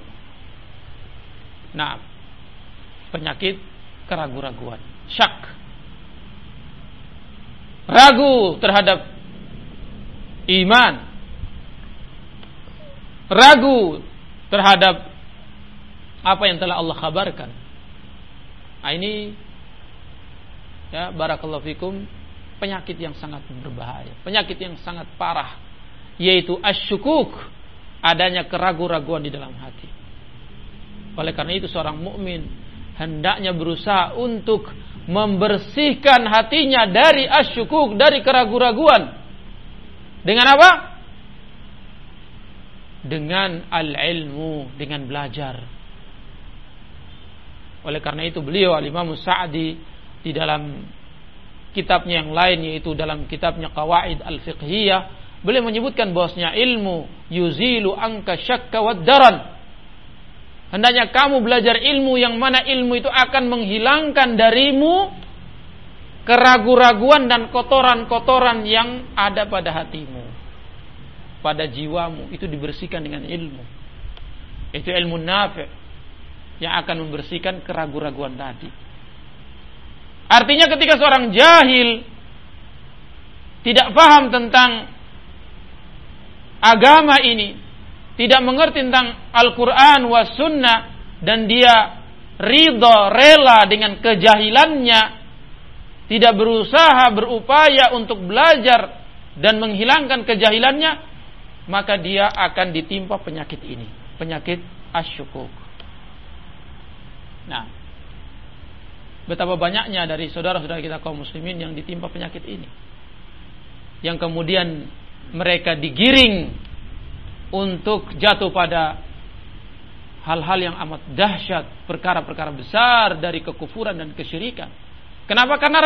S1: Nah, penyakit keraguan-raguan, syak, ragu terhadap iman, ragu terhadap apa yang telah Allah kabarkan. Nah, ini ya barakallahu fikum, penyakit yang sangat berbahaya, penyakit yang sangat parah, yaitu asyukuk, adanya keraguan-raguan di dalam hati. Oleh karena itu seorang mukmin hendaknya berusaha untuk membersihkan hatinya dari asyukuk, dari keraguan-raguan. Dengan apa? Dengan al-ilmu, dengan belajar. Oleh karena itu beliau Al-Imam Sa'di di dalam kitabnya yang lain, yaitu dalam kitabnya Qawaid Al-Fiqhiyah, beliau menyebutkan bahwasanya ilmu yuzilu anka syakka wad daran. Hendaknya kamu belajar ilmu yang mana ilmu itu akan menghilangkan darimu keraguan-raguan dan kotoran-kotoran yang ada pada hatimu, pada jiwamu. Itu dibersihkan dengan ilmu. Itu ilmu nafi' yang akan membersihkan keraguan-raguan tadi. Artinya ketika seorang jahil tidak paham tentang agama ini, tidak mengerti tentang Al-Quran wa Sunnah, dan dia ridha, rela dengan kejahilannya, tidak berusaha, berupaya untuk belajar dan menghilangkan kejahilannya, maka dia akan ditimpa penyakit ini, penyakit asyukuk. Nah, betapa banyaknya dari saudara-saudara kita kaum muslimin yang ditimpa penyakit ini, yang kemudian mereka digiring untuk jatuh pada hal-hal yang amat dahsyat, perkara-perkara besar dari kekufuran dan kesyirikan. Kenapa? Karena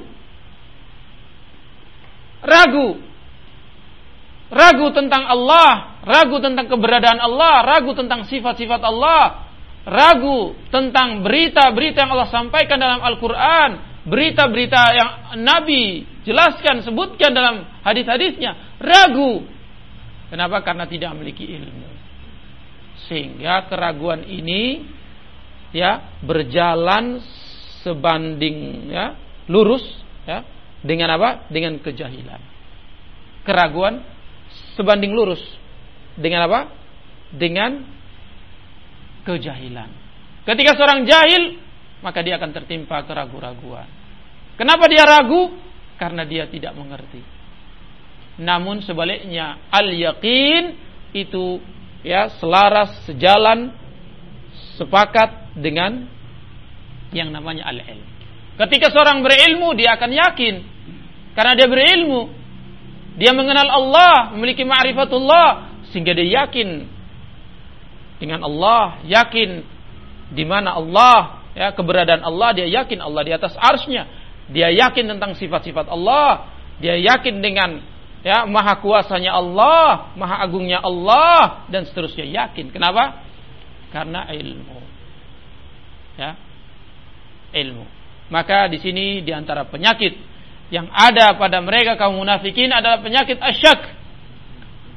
S1: ragu tentang Allah, ragu tentang keberadaan Allah, ragu tentang sifat-sifat Allah, ragu tentang berita-berita yang Allah sampaikan dalam Al-Quran, berita-berita yang Nabi jelaskan, sebutkan dalam hadis-hadisnya. Ragu. Kenapa? Karena tidak memiliki ilmu. Sehingga keraguan ini ya berjalan sebanding ya lurus ya dengan apa? Dengan kejahilan. Keraguan sebanding lurus dengan apa? Dengan kejahilan. Ketika seorang jahil, maka dia akan tertimpa keraguan-raguan. Kenapa dia ragu? Karena dia tidak mengerti. Namun sebaliknya, al-yaqin itu ya selaras, sejalan, sepakat dengan yang namanya al-ilm. Ketika seorang berilmu, dia akan yakin. Karena dia berilmu, dia mengenal Allah, memiliki ma'rifatullah, sehingga dia yakin dengan Allah, yakin di mana Allah, ya keberadaan Allah, dia yakin Allah di atas arsy-Nya, dia yakin tentang sifat-sifat Allah, dia yakin dengan ya maha kuasanya Allah, maha agungnya Allah, dan seterusnya yakin. Kenapa? Karena ilmu. Ya, ilmu. Maka di sini di antara penyakit yang ada pada mereka kaum munafikin adalah penyakit asyak.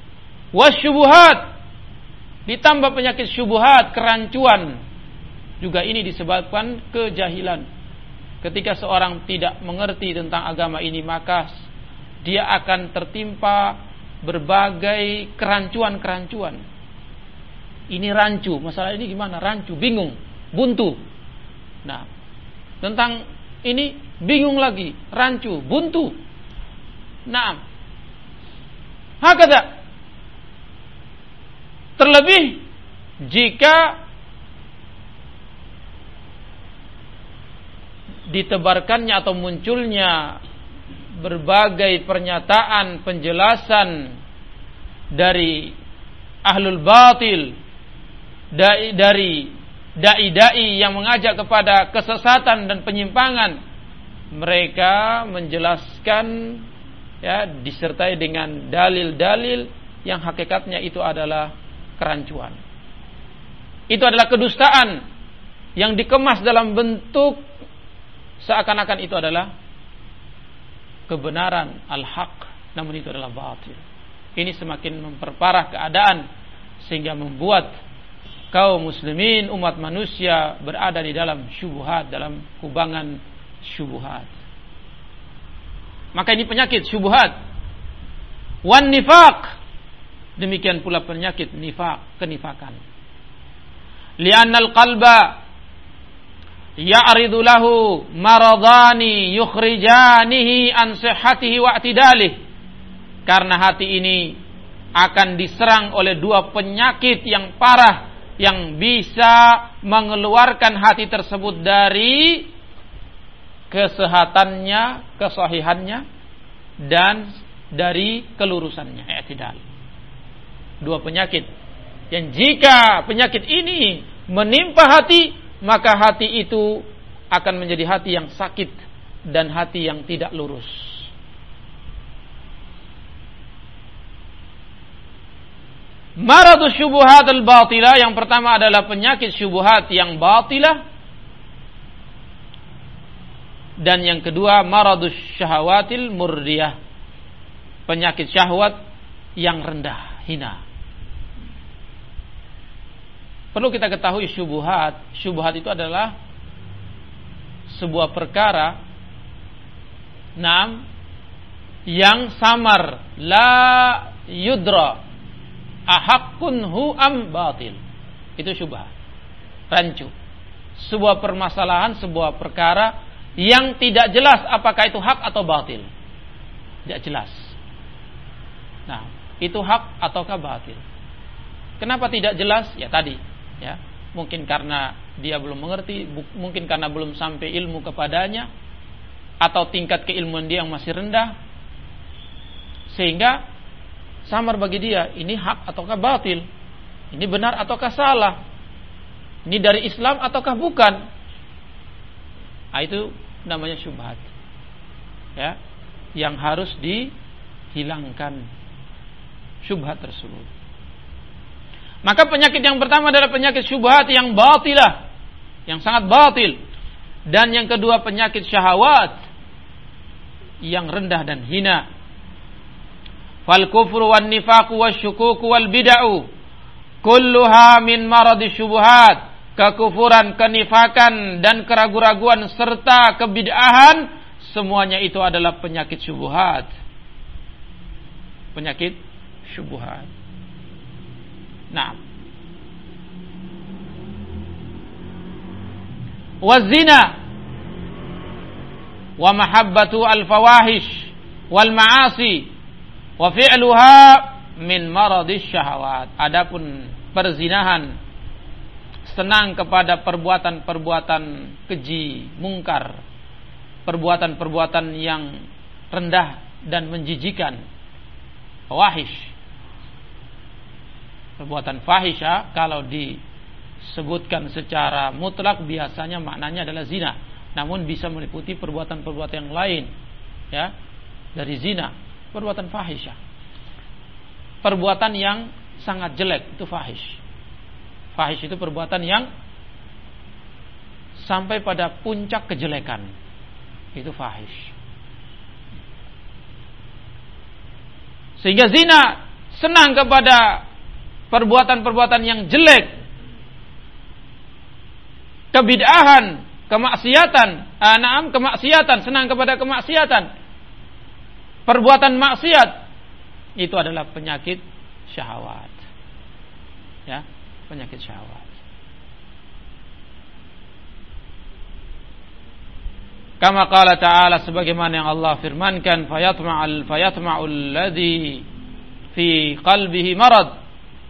S1: Wasyubuhat, ditambah penyakit syubhat, kerancuan. Juga ini disebabkan kejahilan. Ketika seorang tidak mengerti tentang agama ini, maka dia akan tertimpa berbagai kerancuan-kerancuan. Ini rancu, masalah ini gimana? Rancu, bingung, buntu. Nah, tentang ini bingung lagi, rancu, buntu. Nah, hakada. Terlebih jika ditebarkannya atau munculnya berbagai pernyataan, penjelasan dari ahlul batil, dari dai-dai yang mengajak kepada kesesatan dan penyimpangan, mereka menjelaskan ya disertai dengan dalil-dalil yang hakikatnya itu adalah kerancuan. Itu adalah kedustaan yang dikemas dalam bentuk seakan-akan itu adalah kebenaran, al-haq, namun itu adalah batil. Ini semakin memperparah keadaan sehingga membuat kaum muslimin, umat manusia berada di dalam syubhat, dalam kubangan syubhat. Maka ini penyakit syubhat. Wan nifaq, demikian pula penyakit nifaq, kenifakan. Li'annal qalba ya'ridu lahu maradani yukhrijanihi an sihhatihi wa i'tidalihi. Karena hati ini akan diserang oleh dua penyakit yang parah yang bisa mengeluarkan hati tersebut dari kesehatannya, kesahihannya, dan dari kelurusannya, i'tidal. Dua penyakit yang jika penyakit ini menimpa hati, maka hati itu akan menjadi hati yang sakit dan hati yang tidak lurus. Maradus syubuhat al-batilah, yang pertama adalah penyakit syubuhat yang batilah, dan yang kedua maradus syahawatil murdiyah, penyakit syahwat yang rendah, hina. Perlu kita ketahui syubhat itu adalah sebuah perkara yang samar, la yudra ahaqqun hu am batil. Itu syubhat, rancu. Sebuah permasalahan, sebuah perkara yang tidak jelas apakah itu hak atau batil. Tidak jelas. Nah, itu hak ataukah batil. Kenapa tidak jelas? Ya tadi, ya, mungkin karena dia belum mengerti, mungkin karena belum sampai ilmu kepadanya, atau tingkat keilmuan dia yang masih rendah, sehingga samar bagi dia, ini hak ataukah batil, ini benar ataukah salah, ini dari Islam ataukah bukan. Nah, itu namanya syubhat, ya, yang harus dihilangkan syubhat tersebut. Maka penyakit yang pertama adalah penyakit syubhat yang batilah, yang sangat batil. Dan yang kedua penyakit syahwat yang rendah dan hina. Fal kufru wan nifaqu wasyukuku wal bid'ah kulluha min maradis syubhat. Kekufuran, kenifakan dan keraguan-raguan serta kebid'ahan, semuanya itu adalah penyakit syubhat. Penyakit syubhat. Nah, wazina wa mahabbatu al-fawahish wal ma'asi wa fi'luha min maradis syahawat. Adapun perzinahan, senang kepada perbuatan-perbuatan keji, mungkar, perbuatan-perbuatan yang rendah dan menjijikan, fawahish. Perbuatan fahisha kalau disebutkan secara mutlak biasanya maknanya adalah zina, namun bisa meliputi perbuatan-perbuatan yang lain, ya, dari zina, perbuatan fahisha. Perbuatan yang sangat jelek itu fahish. Fahish itu perbuatan yang sampai pada puncak kejelekan, itu fahish. Sehingga zina senang kepada perbuatan-perbuatan yang jelek, kebid'ahan, kemaksiatan, kemaksiatan, senang kepada kemaksiatan, perbuatan maksiat, itu adalah penyakit syahwat. Ya, penyakit syahwat. Kama qala ta'ala, sebagaimana yang Allah firmankan, fayatma'ul ladzi fi qalbihi marad.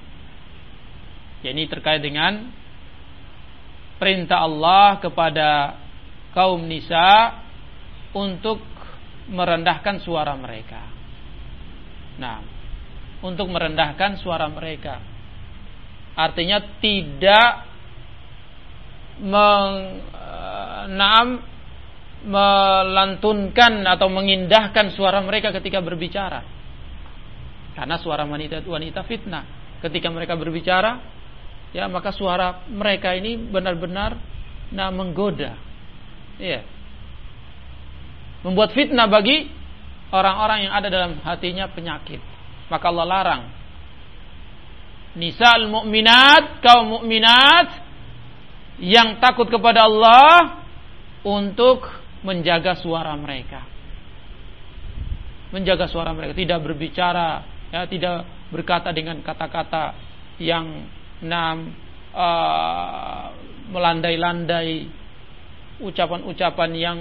S1: Ini terkait dengan perintah Allah kepada kaum nisa untuk merendahkan suara mereka. Nah, untuk merendahkan suara mereka, artinya tidak melantunkan atau mengindahkan suara mereka ketika berbicara. Karena suara wanita fitnah. Ketika mereka berbicara, ya, maka suara mereka ini benar-benar menggoda. Ya. Membuat fitnah bagi orang-orang yang ada dalam hatinya penyakit. Maka Allah larang nisa'al mu'minat, kaum mukminat yang takut kepada Allah untuk menjaga suara mereka. Menjaga suara mereka, tidak berbicara, ya, tidak berkata dengan kata-kata yang melandai-landai, ucapan-ucapan yang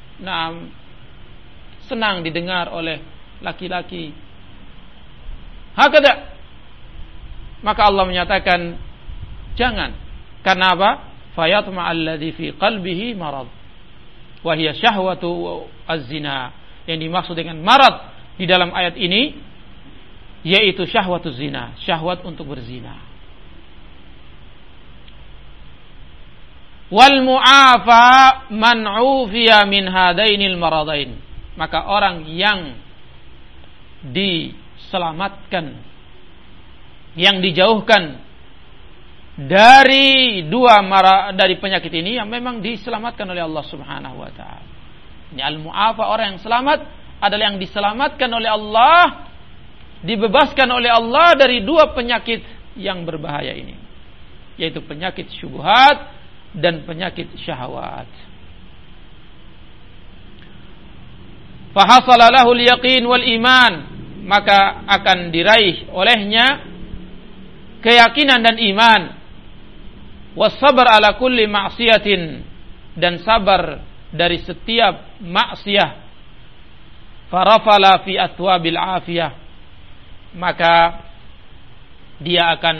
S1: senang didengar oleh laki-laki. Hakada. Maka Allah menyatakan jangan. Karena apa? Fayatma'al ladzi fi qalbihi marad. Wa hiya syahwatu az-zina. Yang dimaksud dengan marad di dalam ayat ini yaitu syahwatu zina, syahwat untuk berzina. Wal mu'afa man 'ufiya min hadainil maradain. Maka orang yang diselamatkan, yang dijauhkan dari dari penyakit ini, yang memang diselamatkan oleh Allah Subhanahu wa taala. Ini al-mu'afa, orang yang selamat adalah yang diselamatkan oleh Allah, dibebaskan oleh Allah dari dua penyakit yang berbahaya ini, yaitu penyakit syubhat dan penyakit syahwat. Fahasala lahul yaqin wal iman, maka akan diraih olehnya keyakinan dan iman. Wassabar ala kulli ma'siyatin, dan sabar dari setiap maksiat. Farafala fi athwabil afiyah, maka dia akan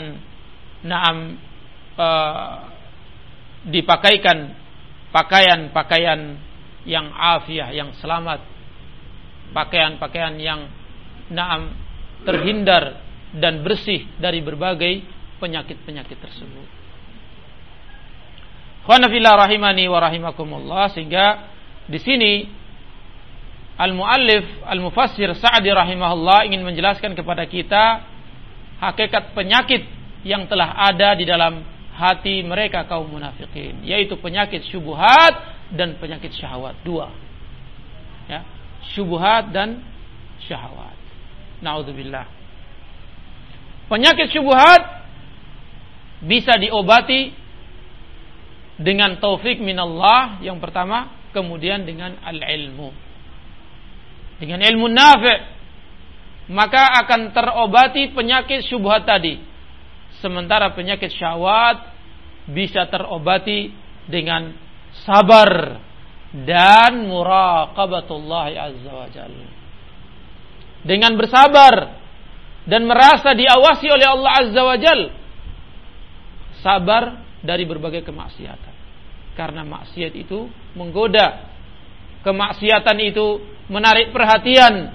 S1: dipakaikan pakaian-pakaian yang afiyah, yang selamat, pakaian-pakaian yang terhindar dan bersih dari berbagai penyakit-penyakit tersebut. Khonafillah rahimani wa rahimakumullah. Sehingga di sini al-muallif al-mufassir Sa'di rahimahullah ingin menjelaskan kepada kita hakikat penyakit yang telah ada di dalam hati mereka kaum munafikin, yaitu penyakit syubhat dan penyakit syahwat. Dua, ya, syubhat dan syahwat. Na'udzubillah. Penyakit syubhat bisa diobati dengan taufik minallah yang pertama, kemudian dengan al-ilmu, dengan ilmu nafi', maka akan terobati penyakit syubhat tadi. Sementara penyakit syahwat bisa terobati dengan sabar dan muraqabatullah azza wa jalla. Dengan bersabar dan merasa diawasi oleh Allah azza wa jalla. Sabar dari berbagai kemaksiatan. Karena maksiat itu menggoda. Kemaksiatan itu menarik perhatian.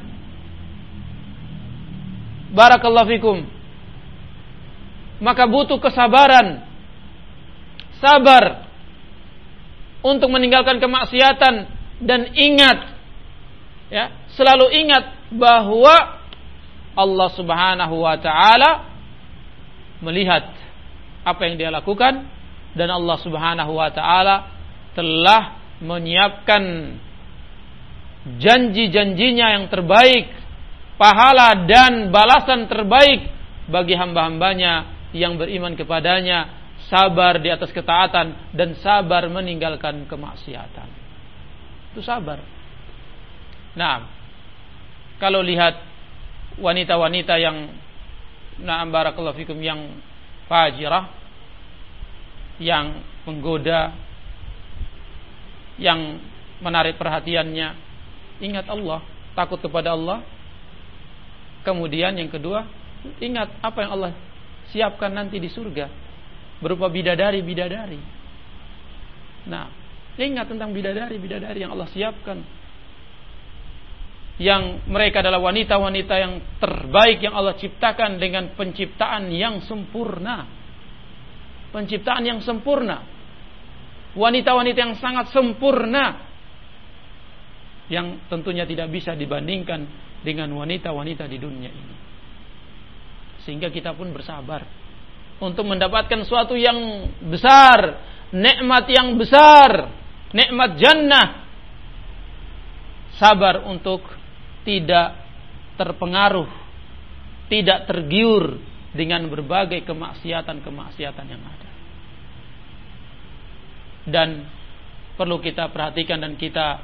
S1: Barakallahu fikum. Maka butuh kesabaran. Sabar untuk meninggalkan kemaksiatan, dan ingat, ya, selalu ingat bahwa Allah Subhanahu wa taala melihat apa yang dia lakukan, dan Allah Subhanahu wa taala telah menyiapkan janji-janjinya yang terbaik pahala dan balasan terbaik bagi hamba-hambanya yang beriman kepadanya, sabar di atas ketaatan dan sabar meninggalkan kemaksiatan. Itu sabar. Nah, kalau lihat wanita-wanita yang na'am barakallahu fikum yang fajirah, yang menggoda, yang menarik perhatiannya, ingat Allah, takut kepada Allah. Kemudian yang kedua, ingat apa yang Allah siapkan nanti di surga berupa bidadari-bidadari. Nah, ingat tentang bidadari-bidadari yang Allah siapkan, yang mereka adalah wanita-wanita yang terbaik yang Allah ciptakan dengan penciptaan yang sempurna. Penciptaan yang sempurna. Wanita-wanita yang sangat sempurna, yang tentunya tidak bisa dibandingkan dengan wanita-wanita di dunia ini. Sehingga kita pun bersabar untuk mendapatkan sesuatu yang besar, nikmat yang besar, nikmat jannah. Sabar untuk tidak terpengaruh, tidak tergiur dengan berbagai kemaksiatan-kemaksiatan yang ada. Dan perlu kita perhatikan dan kita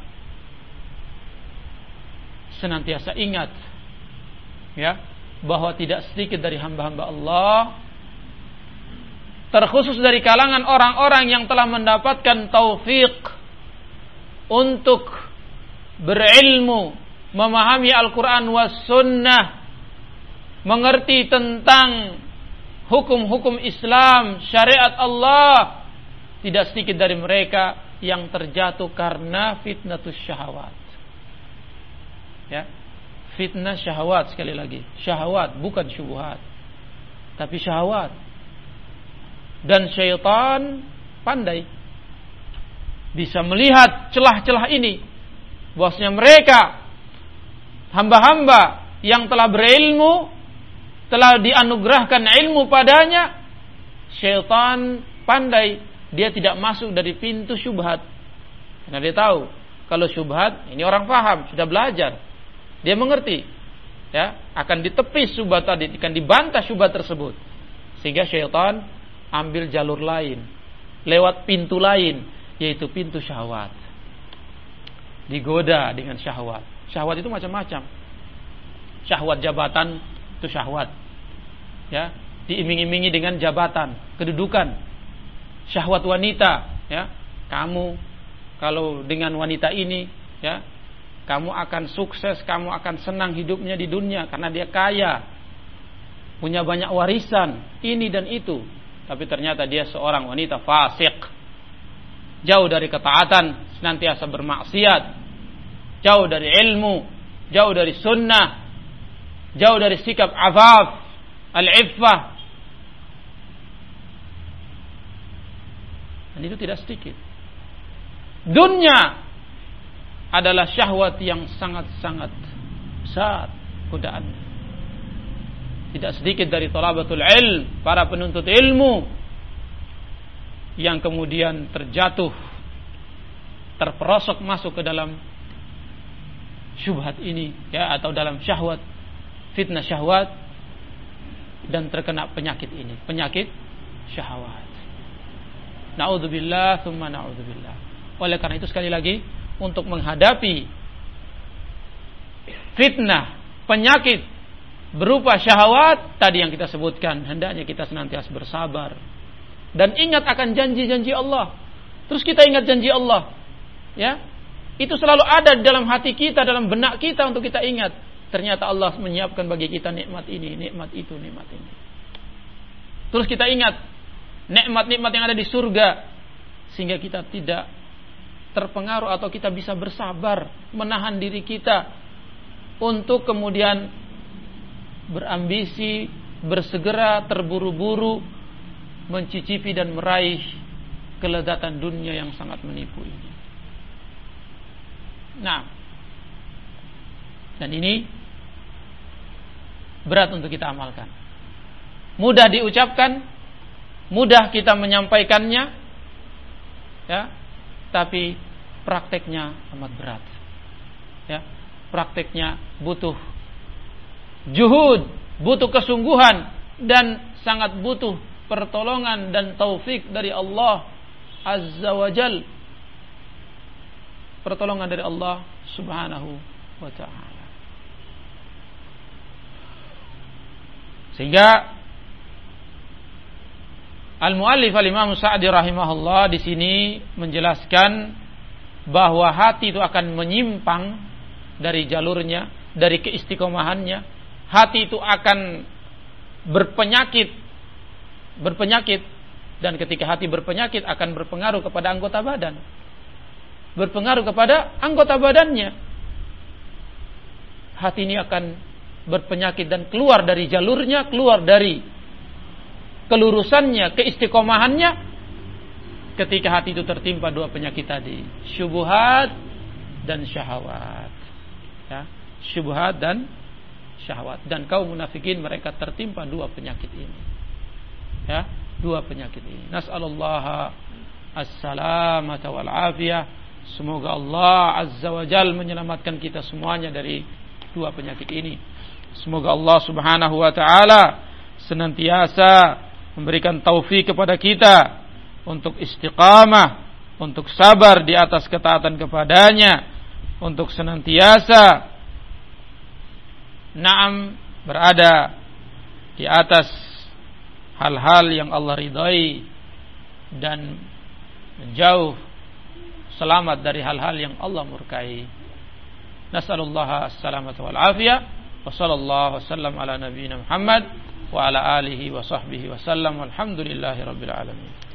S1: senantiasa ingat, ya, bahwa tidak sedikit dari hamba-hamba Allah, terkhusus dari kalangan orang-orang yang telah mendapatkan taufik untuk berilmu, memahami Al-Quran was sunnah, mengerti tentang hukum-hukum Islam, syariat Allah. Tidak sedikit dari mereka yang terjatuh karena fitnatus syahwat. Ya, fitnah syahwat, sekali lagi, syahwat, bukan syubhat, tapi syahwat. Dan syaitan pandai, bisa melihat celah-celah ini, bahwasanya mereka hamba-hamba yang telah berilmu, telah dianugerahkan ilmu padanya, syaitan pandai, dia tidak masuk dari pintu syubhat. Karena dia tahu kalau syubhat, ini orang paham, sudah belajar, dia mengerti, ya, akan ditepis syubhat tadi, akan dibantah syubhat tersebut. Sehingga syaitan ambil jalur lain, lewat pintu lain, yaitu pintu syahwat. Digoda dengan syahwat. Syahwat itu macam-macam. Syahwat jabatan itu syahwat, ya, diiming-imingi dengan jabatan, kedudukan. Syahwat wanita, ya, kamu kalau dengan wanita ini, ya, kamu akan sukses, kamu akan senang hidupnya di dunia karena dia kaya, punya banyak warisan, ini dan itu. Tapi ternyata dia seorang wanita fasik, jauh dari ketaatan, senantiasa bermaksiat, jauh dari ilmu, jauh dari sunnah, jauh dari sikap afaf, al-iffah. Dan itu tidak sedikit. Dunia adalah syahwat yang sangat-sangat besar godaannya. Tidak sedikit dari thalabatul ilm, para penuntut ilmu, yang kemudian terjatuh, terperosok masuk ke dalam syubhat ini, ya, atau dalam syahwat, fitnah syahwat, dan terkena penyakit ini, penyakit syahwat. Na'udzubillah, thumma na'udzubillah. Oleh karena itu sekali lagi, untuk menghadapi fitnah, penyakit berupa syahwat tadi yang kita sebutkan, hendaknya kita senantiasa bersabar dan ingat akan janji-janji Allah. Terus kita ingat janji Allah, ya, itu selalu ada di dalam hati kita, dalam benak kita, untuk kita ingat. Ternyata Allah menyiapkan bagi kita nikmat ini, nikmat itu, nikmat ini. Terus kita ingat nikmat-nikmat yang ada di surga, sehingga kita tidak terpengaruh atau kita bisa bersabar, menahan diri kita untuk kemudian berambisi, bersegera, terburu-buru mencicipi dan meraih kelezatan dunia yang sangat menipu ini. Nah, dan ini berat untuk kita amalkan. Mudah diucapkan, mudah kita menyampaikannya, ya, tapi prakteknya amat berat. Ya, prakteknya butuh juhud, butuh kesungguhan, dan sangat butuh pertolongan dan taufik dari Allah Azza wa Jal, pertolongan dari Allah Subhanahu wa ta'ala. Sehingga Al-Mu'allif Al-Imam Sa'di rahimahullah di sini menjelaskan bahwa hati itu akan menyimpang dari jalurnya, dari keistiqomahannya. Hati itu akan berpenyakit, dan ketika hati berpenyakit akan berpengaruh kepada anggota badan, berpengaruh kepada anggota badannya. Hati ini akan berpenyakit dan keluar dari jalurnya, keluar dari kelurusannya, keistiqomahannya, ketika hati itu tertimpa dua penyakit tadi, syubhat dan syahwat. Ya, syubhat dan syahwat. Dan kaum munafikin mereka tertimpa dua penyakit ini. Ya, dua penyakit ini. Nas'alullah as-salamata wal afiyah. Semoga Allah Azza wa Jal menyelamatkan kita semuanya dari dua penyakit ini. Semoga Allah Subhanahu wa ta'ala senantiasa memberikan taufik kepada kita untuk istiqamah, untuk sabar di atas ketaatan kepadanya, untuk senantiasa berada di atas hal-hal yang Allah ridai dan menjauh selamat dari hal-hal yang Allah murkai. Nas'alullah as-salamata wal afiyah. Wa sallallahu wasallam ala nabiyyina Muhammad wa ala alihi wa sahbihi wa sallam. Walhamdulillahi rabbil alamin.